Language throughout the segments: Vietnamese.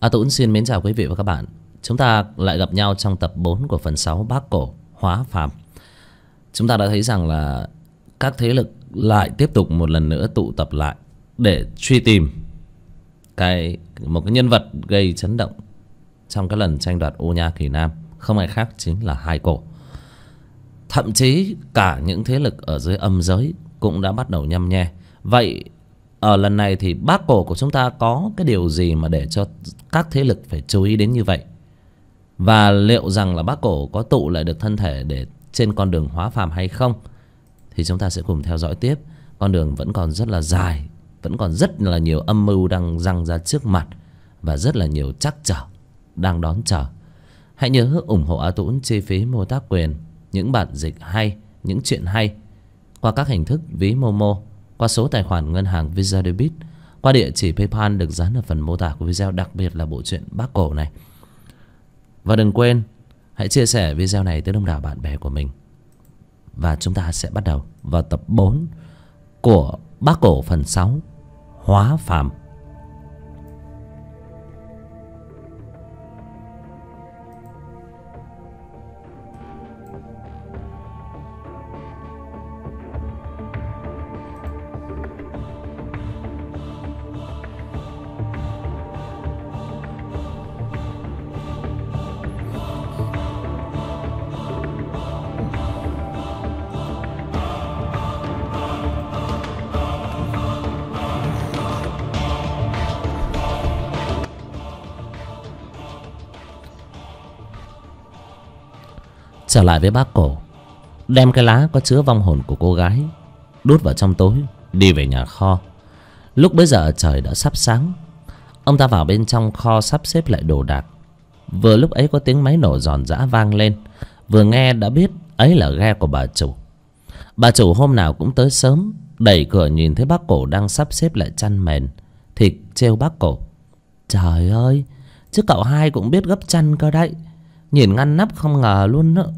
Tuấn xin mến chào quý vị và các bạn. Chúng ta lại gặp nhau trong tập 4 của phần 6 Bác Cổ Hóa Phàm. Chúng ta đã thấy rằng là các thế lực lại tiếp tục một lần nữa tụ tập lại để truy tìm một cái nhân vật gây chấn động trong cái lần tranh đoạt ô nha kỳ nam, không ai khác chính là Hai Cổ. Thậm chí cả những thế lực ở dưới âm giới cũng đã bắt đầu nhăm nhe. Vậy ở lần này thì Bác Cổ của chúng ta có cái điều gì mà để cho các thế lực phải chú ý đến như vậy? Và liệu rằng là Bác Cổ có tụ lại được thân thể để trên con đường hóa phàm hay không? Thì chúng ta sẽ cùng theo dõi tiếp. Con đường vẫn còn rất là dài, vẫn còn rất là nhiều âm mưu đang giăng ra trước mặt, và rất là nhiều trắc trở đang đón chờ. Hãy nhớ ủng hộ Tuấn chi phí mua tác quyền những bản dịch hay, những chuyện hay qua các hình thức ví Momo, qua số tài khoản ngân hàng Visa Debit, qua địa chỉ PayPal được dán ở phần mô tả của video, đặc biệt là bộ truyện Bác Cổ này. Và đừng quên hãy chia sẻ video này tới đông đảo bạn bè của mình. Và chúng ta sẽ bắt đầu vào tập 4 của Bác Cổ phần 6 Hóa Phàm. Trở lại với Bác Cổ, đem cái lá có chứa vong hồn của cô gái đút vào trong tối, đi về nhà kho. Lúc bấy giờ trời đã sắp sáng. Ông ta vào bên trong kho sắp xếp lại đồ đạc. Vừa lúc ấy có tiếng máy nổ giòn giã vang lên. Vừa nghe đã biết ấy là ghe của bà chủ. Bà chủ hôm nào cũng tới sớm, đẩy cửa nhìn thấy Bác Cổ đang sắp xếp lại chăn mền thì trêu Bác Cổ: "Trời ơi, chứ cậu Hai cũng biết gấp chăn cơ đấy. Nhìn ngăn nắp không ngờ luôn đó."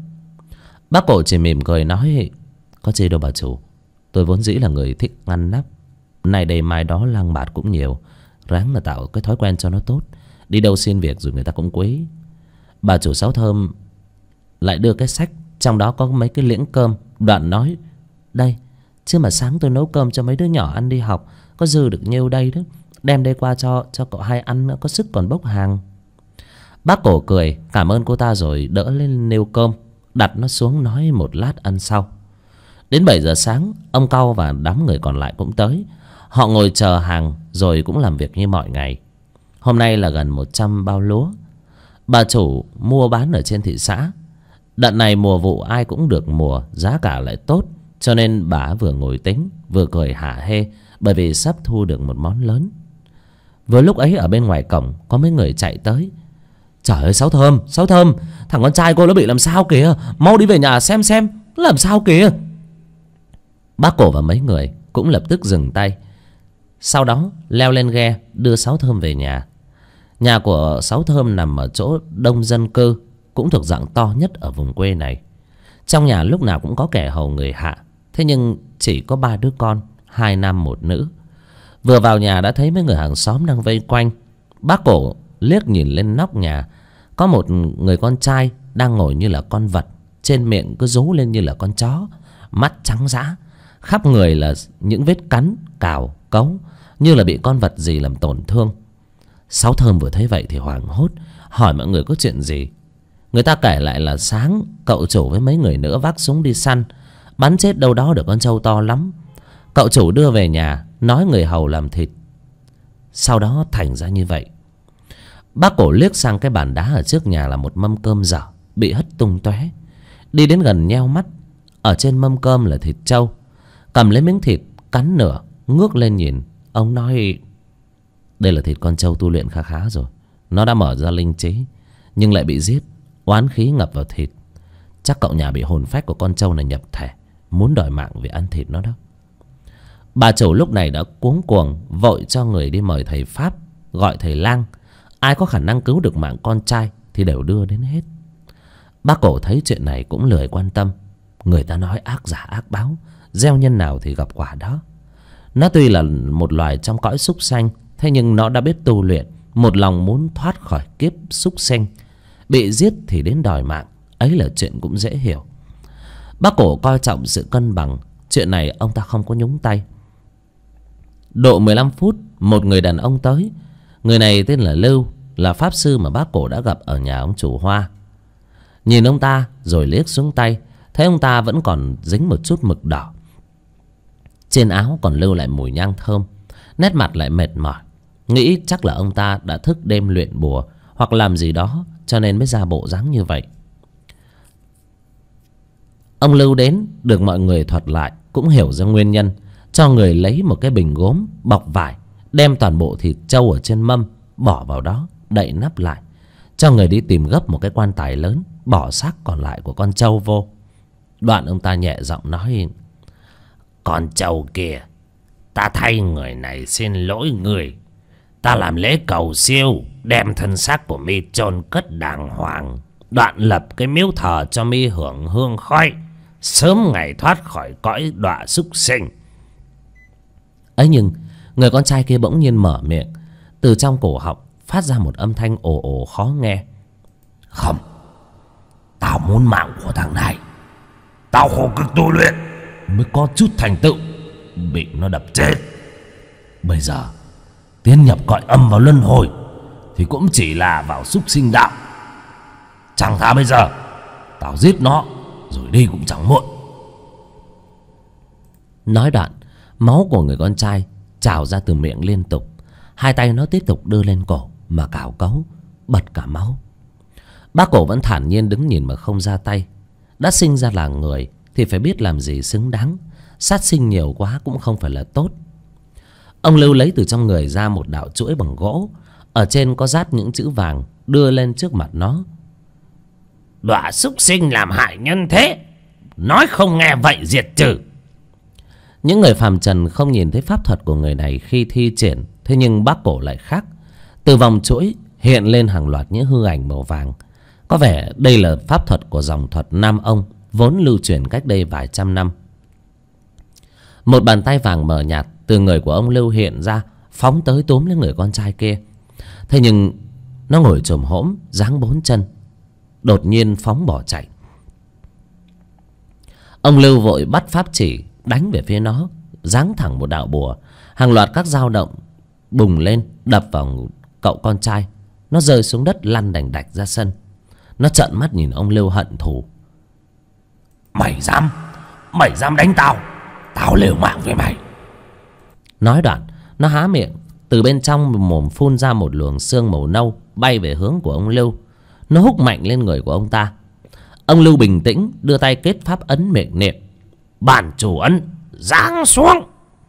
Bác Cổ chỉ mỉm cười nói: "Có gì đâu bà chủ, tôi vốn dĩ là người thích ngăn nắp. Này đây mai đó lang bạt cũng nhiều, ráng là tạo cái thói quen cho nó tốt. Đi đâu xin việc rồi người ta cũng quý." Bà chủ Sáu Thơm lại đưa cái xách, trong đó có mấy cái liễn cơm, đoạn nói: "Đây, chứ mà sáng tôi nấu cơm cho mấy đứa nhỏ ăn đi học, có dư được nhiêu đây đó. Đem đây qua cho cậu Hai ăn nữa, có sức còn bốc hàng." Bác Cổ cười cảm ơn cô ta rồi đỡ lên nêu cơm, đặt nó xuống nói một lát ăn sau. Đến 7 giờ sáng, ông Cau và đám người còn lại cũng tới. Họ ngồi chờ hàng rồi cũng làm việc như mọi ngày. Hôm nay là gần 100 bao lúa. Bà chủ mua bán ở trên thị xã. Đợt này mùa vụ ai cũng được mùa, giá cả lại tốt, cho nên bà vừa ngồi tính vừa cười hả hê, bởi vì sắp thu được một món lớn. Vừa lúc ấy ở bên ngoài cổng có mấy người chạy tới: "Trời ơi Sáu Thơm, Sáu Thơm, thằng con trai cô nó bị làm sao kìa, mau đi về nhà xem làm sao kìa." Bác Cổ và mấy người cũng lập tức dừng tay. Sau đó leo lên ghe đưa Sáu Thơm về nhà. Nhà của Sáu Thơm nằm ở chỗ đông dân cư, cũng thuộc dạng to nhất ở vùng quê này. Trong nhà lúc nào cũng có kẻ hầu người hạ, thế nhưng chỉ có 3 đứa con, 2 nam 1 nữ. Vừa vào nhà đã thấy mấy người hàng xóm đang vây quanh. Bác Cổ liếc nhìn lên nóc nhà, có một người con trai đang ngồi như là con vật, trên miệng cứ rú lên như là con chó, mắt trắng dã, khắp người là những vết cắn, cào, cấu, như là bị con vật gì làm tổn thương. Sáu Thơm vừa thấy vậy thì hoảng hốt, hỏi mọi người có chuyện gì. Người ta kể lại là sáng cậu chủ với mấy người nữa vác súng đi săn, bắn chết đâu đó được con trâu to lắm. Cậu chủ đưa về nhà, nói người hầu làm thịt. Sau đó thành ra như vậy. Bác Cổ liếc sang cái bàn đá ở trước nhà là một mâm cơm dở bị hất tung tóe. Đi đến gần nheo mắt, ở trên mâm cơm là thịt trâu. Cầm lấy miếng thịt cắn nửa, ngước lên nhìn. Ông nói: "Đây là thịt con trâu tu luyện khá khá rồi. Nó đã mở ra linh trí, nhưng lại bị giết, oán khí ngập vào thịt. Chắc cậu nhà bị hồn phách của con trâu này nhập thể, muốn đòi mạng vì ăn thịt nó đó." Bà chủ lúc này đã cuống cuồng vội cho người đi mời thầy pháp, gọi thầy lang. Ai có khả năng cứu được mạng con trai thì đều đưa đến hết. Bác Cổ thấy chuyện này cũng lười quan tâm. Người ta nói ác giả ác báo, gieo nhân nào thì gặp quả đó. Nó tuy là một loài trong cõi súc sanh, thế nhưng nó đã biết tu luyện một lòng muốn thoát khỏi kiếp súc sinh, bị giết thì đến đòi mạng, ấy là chuyện cũng dễ hiểu. Bác Cổ coi trọng sự cân bằng, chuyện này ông ta không có nhúng tay. Độ 15 phút, một người đàn ông tới. Người này tên là Lưu, là pháp sư mà bác Cổ đã gặp ở nhà ông chủ Hoa. Nhìn ông ta rồi liếc xuống tay, thấy ông ta vẫn còn dính một chút mực đỏ, trên áo còn lưu lại mùi nhang thơm, nét mặt lại mệt mỏi. Nghĩ chắc là ông ta đã thức đêm luyện bùa hoặc làm gì đó, cho nên mới ra bộ dáng như vậy. Ông Lưu đến được mọi người thuật lại, cũng hiểu ra nguyên nhân, cho người lấy một cái bình gốm bọc vải, đem toàn bộ thịt trâu ở trên mâm bỏ vào đó, đậy nắp lại, cho người đi tìm gấp một cái quan tài lớn, bỏ xác còn lại của con trâu vô. Đoạn ông ta nhẹ giọng nói: "Con trâu kia, ta thay người này xin lỗi người. Ta làm lễ cầu siêu, đem thân xác của mi chôn cất đàng hoàng, đoạn lập cái miếu thờ cho mi hưởng hương khói, sớm ngày thoát khỏi cõi đọa súc sinh." Ấy nhưng người con trai kia bỗng nhiên mở miệng, từ trong cổ họng phát ra một âm thanh ồ ồ khó nghe: "Không, tao muốn mạng của thằng này. Tao khổ cực tu luyện mới có chút thành tựu, bị nó đập chết. Bây giờ tiến nhập cõi âm vào luân hồi thì cũng chỉ là vào súc sinh đạo. Chẳng thà bây giờ tao giết nó rồi đi cũng chẳng muộn." Nói đoạn, máu của người con trai trào ra từ miệng liên tục. Hai tay nó tiếp tục đưa lên cổ mà cào cấu, bật cả máu. Bác Cổ vẫn thản nhiên đứng nhìn mà không ra tay. Đã sinh ra là người thì phải biết làm gì xứng đáng, sát sinh nhiều quá cũng không phải là tốt. Ông Lưu lấy từ trong người ra một đạo chuỗi bằng gỗ, ở trên có dát những chữ vàng, đưa lên trước mặt nó: "Đọa súc sinh làm hại nhân thế, nói không nghe vậy diệt trừ." Những người phàm trần không nhìn thấy pháp thuật của người này khi thi triển, thế nhưng bác Cổ lại khác. Từ vòng chuỗi hiện lên hàng loạt những hư ảnh màu vàng. Có vẻ đây là pháp thuật của dòng thuật Nam Ông, vốn lưu truyền cách đây vài trăm năm. Một bàn tay vàng mờ nhạt từ người của ông Lưu hiện ra, phóng tới túm lấy người con trai kia. Thế nhưng nó ngồi chồm hổm, giáng 4 chân, đột nhiên phóng bỏ chạy. Ông Lưu vội bắt pháp chỉ đánh về phía nó, giáng thẳng một đạo bùa. Hàng loạt các dao động bùng lên, đập vào cậu con trai. Nó rơi xuống đất lăn đành đạch ra sân. Nó trợn mắt nhìn ông Lưu hận thù: Mày dám đánh tao, tao liều mạng với mày." Nói đoạn, nó há miệng, từ bên trong mồm phun ra một luồng xương màu nâu bay về hướng của ông Lưu. Nó húc mạnh lên người của ông ta. Ông Lưu bình tĩnh đưa tay kết pháp ấn miệng niệm: "Bản chủ ấn, giáng xuống."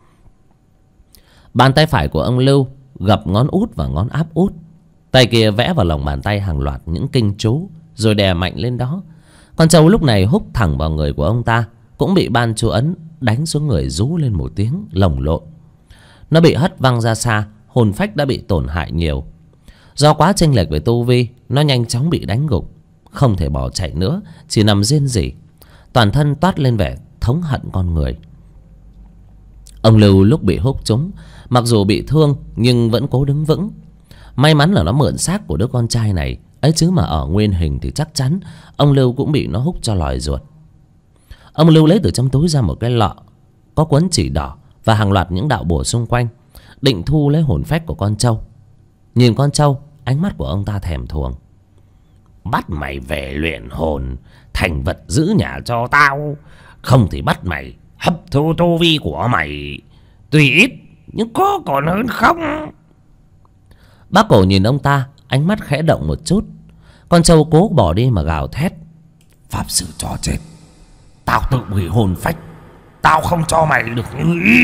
Bàn tay phải của ông Lưu gập ngón út và ngón áp út, tay kia vẽ vào lòng bàn tay hàng loạt những kinh chú, rồi đè mạnh lên đó. Con trâu lúc này húc thẳng vào người của ông ta, cũng bị ban chú ấn đánh xuống người, rú lên một tiếng lồng lộn. Nó bị hất văng ra xa, hồn phách đã bị tổn hại nhiều. Do quá chênh lệch về tu vi, nó nhanh chóng bị đánh gục, không thể bỏ chạy nữa, chỉ nằm rên rỉ, toàn thân toát lên vẻ thống hận con người. Ông Lưu lúc bị húc trúng, mặc dù bị thương nhưng vẫn cố đứng vững. May mắn là nó mượn xác của đứa con trai này ấy, chứ mà ở nguyên hình thì chắc chắn ông Lưu cũng bị nó húc cho lòi ruột. Ông Lưu lấy từ trong túi ra một cái lọ có cuốn chỉ đỏ và hàng loạt những đạo bùa xung quanh, định thu lấy hồn phách của con trâu. Nhìn con trâu, ánh mắt của ông ta thèm thuồng: "Bắt mày về luyện hồn thành vật giữ nhà cho tao, không thì bắt mày hấp thu tu vi của mày, tuy ít nhưng có còn hơn không." Bác Cổ nhìn ông ta, ánh mắt khẽ động một chút. Con trâu cố bỏ đi mà gào thét: "Pháp sư cho chết, tao tự hủy hồn phách, tao không cho mày được như ý."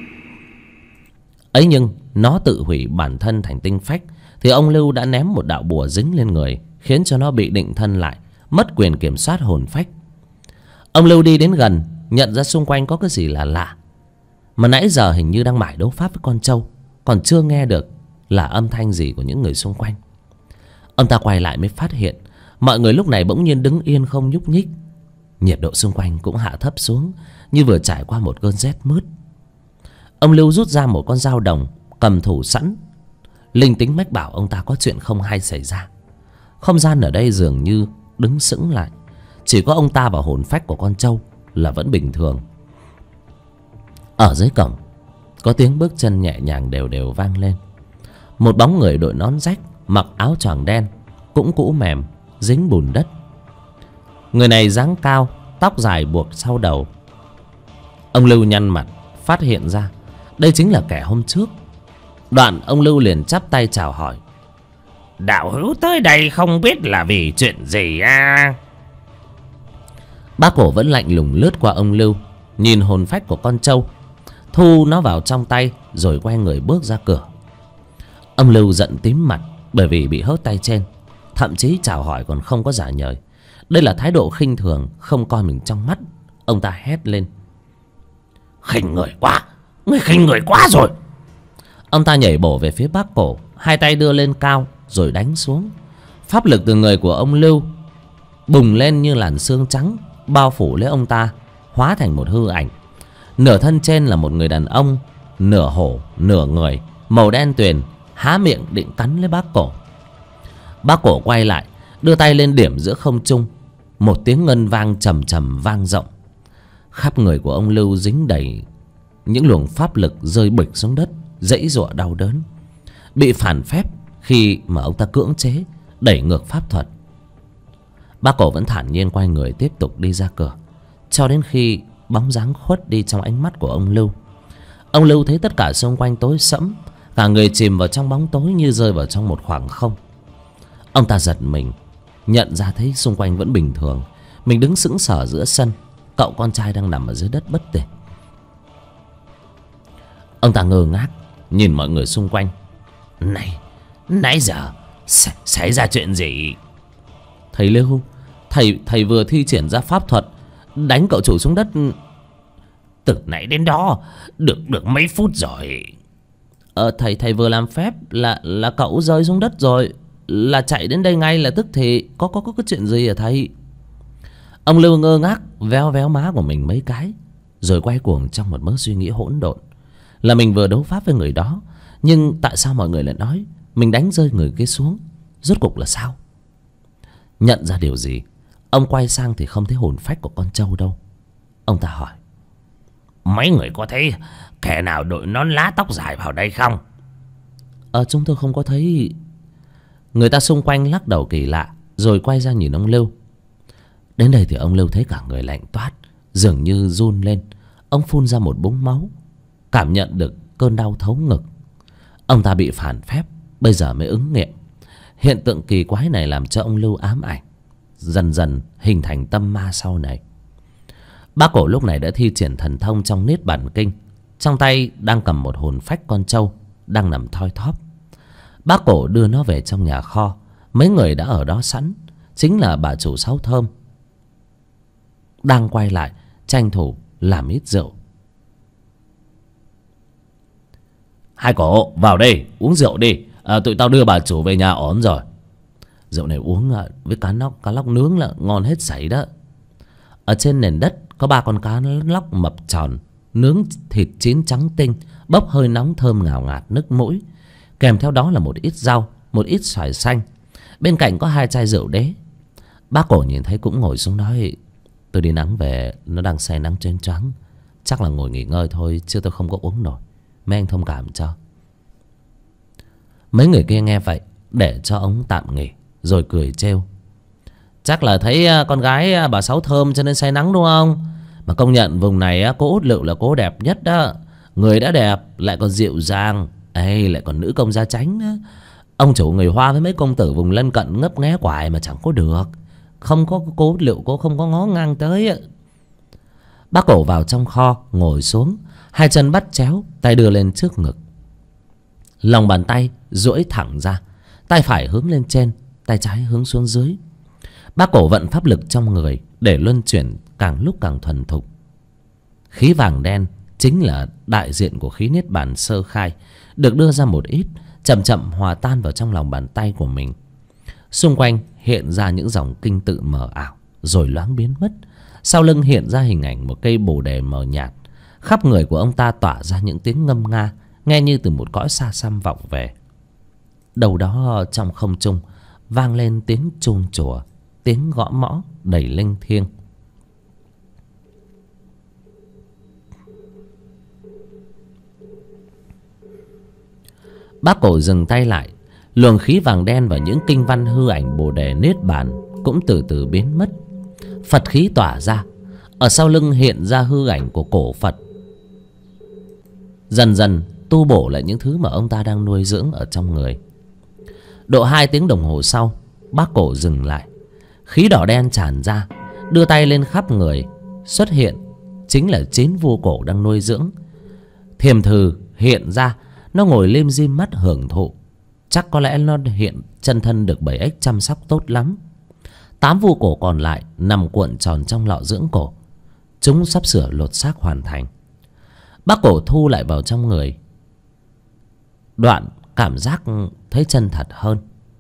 Ấy nhưng nó tự hủy bản thân thành tinh phách thì ông Lưu đã ném một đạo bùa dính lên người, khiến cho nó bị định thân lại, mất quyền kiểm soát hồn phách. Ông Lưu đi đến gần, nhận ra xung quanh có cái gì là lạ, mà nãy giờ hình như đang mải đấu pháp với con trâu, còn chưa nghe được là âm thanh gì của những người xung quanh. Ông ta quay lại mới phát hiện mọi người lúc này bỗng nhiên đứng yên không nhúc nhích. Nhiệt độ xung quanh cũng hạ thấp xuống, như vừa trải qua một cơn rét mướt. Ông Lưu rút ra một con dao đồng cầm thủ sẵn, linh tính mách bảo ông ta có chuyện không hay xảy ra. Không gian ở đây dường như đứng sững lại. Chỉ có ông ta và hồn phách của con trâu là vẫn bình thường. Ở dưới cổng có tiếng bước chân nhẹ nhàng đều đều vang lên. Một bóng người đội nón rách, mặc áo choàng đen, cũng cũ mềm, dính bùn đất. Người này dáng cao, tóc dài buộc sau đầu. Ông Lưu nhăn mặt, phát hiện ra đây chính là kẻ hôm trước. Đoạn ông Lưu liền chắp tay chào hỏi. Đạo hữu tới đây không biết là vì chuyện gì à? Bác Cổ vẫn lạnh lùng lướt qua ông Lưu, nhìn hồn phách của con trâu, thu nó vào trong tay, rồi quay người bước ra cửa. Ông Lưu giận tím mặt bởi vì bị hớt tay trên, thậm chí chào hỏi còn không có giả nhời. Đây là thái độ khinh thường, không coi mình trong mắt. Ông ta hét lên. Khinh người quá, ngươi khinh người quá rồi. Ông ta nhảy bổ về phía bác Cổ, hai tay đưa lên cao rồi đánh xuống. Pháp lực từ người của ông Lưu bùng lên như làn sương trắng, bao phủ lấy ông ta, hóa thành một hư ảnh. Nửa thân trên là một người đàn ông, nửa hổ nửa người, màu đen tuyền, há miệng định cắn lấy bác Cổ. Bác Cổ quay lại, đưa tay lên điểm giữa không trung. Một tiếng ngân vang trầm trầm vang rộng. Khắp người của ông Lưu dính đầy những luồng pháp lực rơi bịch xuống đất, giãy giụa đau đớn. Bị phản phép khi mà ông ta cưỡng chế đẩy ngược pháp thuật. Bác Cổ vẫn thản nhiên quay người tiếp tục đi ra cửa, cho đến khi bóng dáng khuất đi trong ánh mắt của ông Lưu. Ông Lưu thấy tất cả xung quanh tối sẫm, cả người chìm vào trong bóng tối như rơi vào trong một khoảng không. Ông ta giật mình, nhận ra thấy xung quanh vẫn bình thường. Mình đứng sững sờ giữa sân, cậu con trai đang nằm ở dưới đất bất tỉnh. Ông ta ngơ ngác nhìn mọi người xung quanh. Này, nãy giờ xảy ra chuyện gì? Thầy Lưu, thầy vừa thi triển ra pháp thuật đánh cậu chủ xuống đất. Từ nãy đến đó được mấy phút rồi. Thầy vừa làm phép là cậu rơi xuống đất rồi, là chạy đến đây ngay là tức thì có cái chuyện gì hả thầy? Ông Lưu ngơ ngác véo véo má của mình mấy cái, rồi quay cuồng trong một mớ suy nghĩ hỗn độn. Là mình vừa đấu pháp với người đó, nhưng tại sao mọi người lại nói mình đánh rơi người kia xuống? Rốt cục là sao? Nhận ra điều gì, ông quay sang thì không thấy hồn phách của con trâu đâu. Ông ta hỏi. Mấy người có thấy kẻ nào đội nón lá tóc dài vào đây không? Chúng tôi không có thấy. Người ta xung quanh lắc đầu kỳ lạ, rồi quay ra nhìn ông Lưu. Đến đây thì ông Lưu thấy cả người lạnh toát, dường như run lên. Ông phun ra một búng máu, cảm nhận được cơn đau thấu ngực. Ông ta bị phản phép, bây giờ mới ứng nghiệm. Hiện tượng kỳ quái này làm cho ông Lưu ám ảnh, dần dần hình thành tâm ma sau này. Bác Cổ lúc này đã thi triển thần thông trong Niết Bàn Kinh, trong tay đang cầm một hồn phách con trâu đang nằm thoi thóp. Bác Cổ đưa nó về trong nhà kho. Mấy người đã ở đó sẵn, chính là bà chủ Sáu Thơm, đang quay lại tranh thủ làm ít rượu. Hai cổ vào đây uống rượu đi. Tụi tao đưa bà chủ về nhà ổn rồi. Rượu này uống với cá lóc nướng là ngon hết sảy đó. Ở trên nền đất có 3 con cá lóc mập tròn, nướng thịt chín trắng tinh, bốc hơi nóng thơm ngào ngạt nức mũi. Kèm theo đó là một ít rau, một ít xoài xanh. Bên cạnh có 2 chai rượu đế. Bác Cổ nhìn thấy cũng ngồi xuống nói. Tôi đi nắng về, nó đang say nắng choáng choáng, chắc là ngồi nghỉ ngơi thôi, chứ tôi không có uống nổi. Mấy anh thông cảm cho. Mấy người kia nghe vậy để cho ông tạm nghỉ, rồi cười trêu. Chắc là thấy con gái bà Sáu Thơm cho nên say nắng đúng không? Mà công nhận vùng này cô Út Lựu là cô đẹp nhất đó. Người đã đẹp lại còn dịu dàng, lại còn nữ công gia chánh đó. Ông chủ người Hoa với mấy công tử vùng lân cận ngấp nghé hoài mà chẳng có được. Không có cô Út Lựu cô không có ngó ngang tới. Bác Cổ vào trong kho ngồi xuống, 2 chân bắt chéo, tay đưa lên trước ngực. Lòng bàn tay duỗi thẳng ra, tay phải hướng lên trên, tay trái hướng xuống dưới. Bác Cổ vận pháp lực trong người để luân chuyển càng lúc càng thuần thục. Khí vàng đen chính là đại diện của khí Niết Bàn sơ khai, được đưa ra một ít, chậm chậm hòa tan vào trong lòng bàn tay của mình. Xung quanh hiện ra những dòng kinh tự mờ ảo, rồi loáng biến mất. Sau lưng hiện ra hình ảnh một cây bồ đề mờ nhạt. Khắp người của ông ta tỏa ra những tiếng ngâm nga, nghe như từ một cõi xa xăm vọng về. Đâu đó trong không trung vang lên tiếng chuông chùa, tiếng gõ mõ đầy linh thiêng. Bác Cổ dừng tay lại. Luồng khí vàng đen và những kinh văn hư ảnh Bồ Đề Niết Bàn cũng từ từ biến mất. Phật khí tỏa ra. Ở sau lưng hiện ra hư ảnh của cổ Phật, dần dần tu bổ lại những thứ mà ông ta đang nuôi dưỡng ở trong người. Độ 2 tiếng đồng hồ sau, Bác Cổ dừng lại. Khí đỏ đen tràn ra, đưa tay lên khắp người. Xuất hiện chính là 9 vua cổ đang nuôi dưỡng. Thiềm thừ hiện ra. Nó ngồi lim dim mắt hưởng thụ. Chắc có lẽ nó hiện chân thân được 7 ếch chăm sóc tốt lắm. 8 vua cổ còn lại nằm cuộn tròn trong lọ dưỡng cổ. Chúng sắp sửa lột xác hoàn thành. Bác Cổ thu lại vào trong người. Đoạn cảm giác thấy chân thật hơn.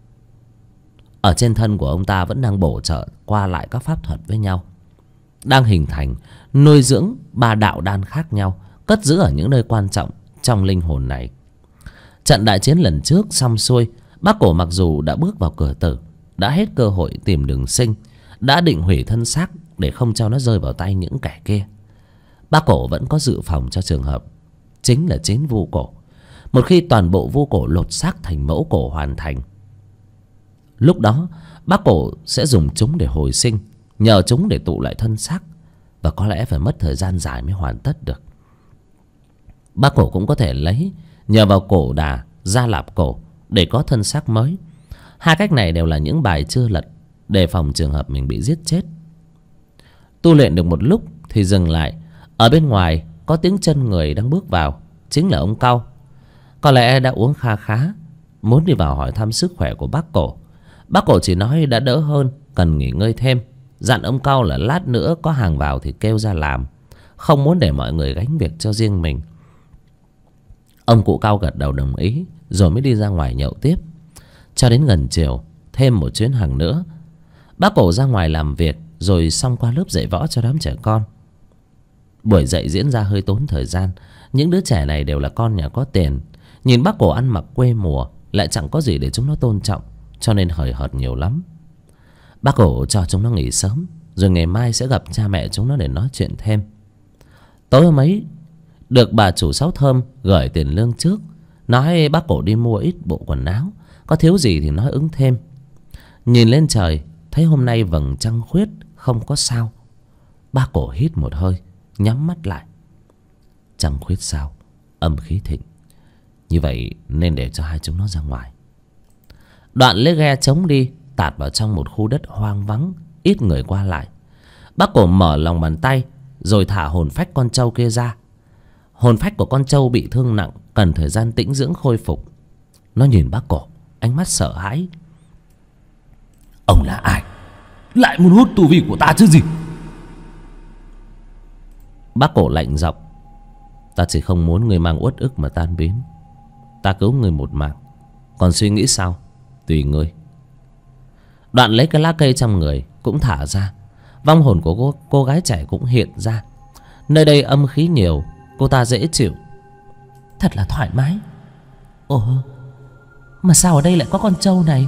Ở trên thân của ông ta vẫn đang bổ trợ qua lại các pháp thuật với nhau, đang hình thành nuôi dưỡng 3 đạo đan khác nhau, cất giữ ở những nơi quan trọng trong linh hồn này. Trận đại chiến lần trước xong xuôi, Bác Cổ mặc dù đã bước vào cửa tử, đã hết cơ hội tìm đường sinh, đã định hủy thân xác để không cho nó rơi vào tay những kẻ kia. Bác Cổ vẫn có dự phòng cho trường hợp chính là 9 vu cổ. Một khi toàn bộ vu cổ lột xác thành mẫu cổ hoàn thành, lúc đó Bác Cổ sẽ dùng chúng để hồi sinh, nhờ chúng để tụ lại thân xác, và có lẽ phải mất thời gian dài mới hoàn tất được. Bác Cổ cũng có thể nhờ vào cổ đà, gia lạp cổ để có thân xác mới. Hai cách này đều là những bài chưa lật, đề phòng trường hợp mình bị giết chết. Tu luyện được một lúc thì dừng lại. Ở bên ngoài có tiếng chân người đang bước vào, chính là ông Cau. Có lẽ đã uống kha khá, muốn đi vào hỏi thăm sức khỏe của Bác Cổ. Bác Cổ chỉ nói đã đỡ hơn, cần nghỉ ngơi thêm, dặn ông Cau là lát nữa có hàng vào thì kêu ra làm, không muốn để mọi người gánh việc cho riêng mình. Ông cụ Cau gật đầu đồng ý, rồi mới đi ra ngoài nhậu tiếp. Cho đến gần chiều, thêm một chuyến hàng nữa, Bác Cổ ra ngoài làm việc, rồi xong qua lớp dạy võ cho đám trẻ con. Buổi dạy diễn ra hơi tốn thời gian. Những đứa trẻ này đều là con nhà có tiền. Nhìn Bác Cổ ăn mặc quê mùa, lại chẳng có gì để chúng nó tôn trọng, cho nên hời hợt nhiều lắm. Bác Cổ cho chúng nó nghỉ sớm, rồi ngày mai sẽ gặp cha mẹ chúng nó để nói chuyện thêm. Tối hôm ấy, được bà chủ Sáu Thơm gửi tiền lương trước, nói Bác Cổ đi mua ít bộ quần áo, có thiếu gì thì nói ứng thêm. Nhìn lên trời, thấy hôm nay vầng trăng khuyết, không có sao. Bác Cổ hít một hơi, nhắm mắt lại. Trăng khuyết sao, âm khí thịnh, như vậy nên để cho hai chúng nó ra ngoài. Đoạn lấy ghe trống đi, tạt vào trong một khu đất hoang vắng, ít người qua lại. Bác Cổ mở lòng bàn tay, rồi thả hồn phách con trâu kia ra. Hồn phách của con trâu bị thương nặng, cần thời gian tĩnh dưỡng khôi phục. Nó nhìn Bác Cổ, ánh mắt sợ hãi. Ông là ai? Lại muốn hút tu vi của ta chứ gì? Bác Cổ lạnh giọng. Ta chỉ không muốn người mang uất ức mà tan biến. Ta cứu người một mạng, còn suy nghĩ sao tùy ngươi. Đoạn lấy cái lá cây trong người cũng thả ra. Vong hồn của cô gái trẻ cũng hiện ra. Nơi đây âm khí nhiều, cô ta dễ chịu, thật là thoải mái. Ồ, mà sao ở đây lại có con trâu này?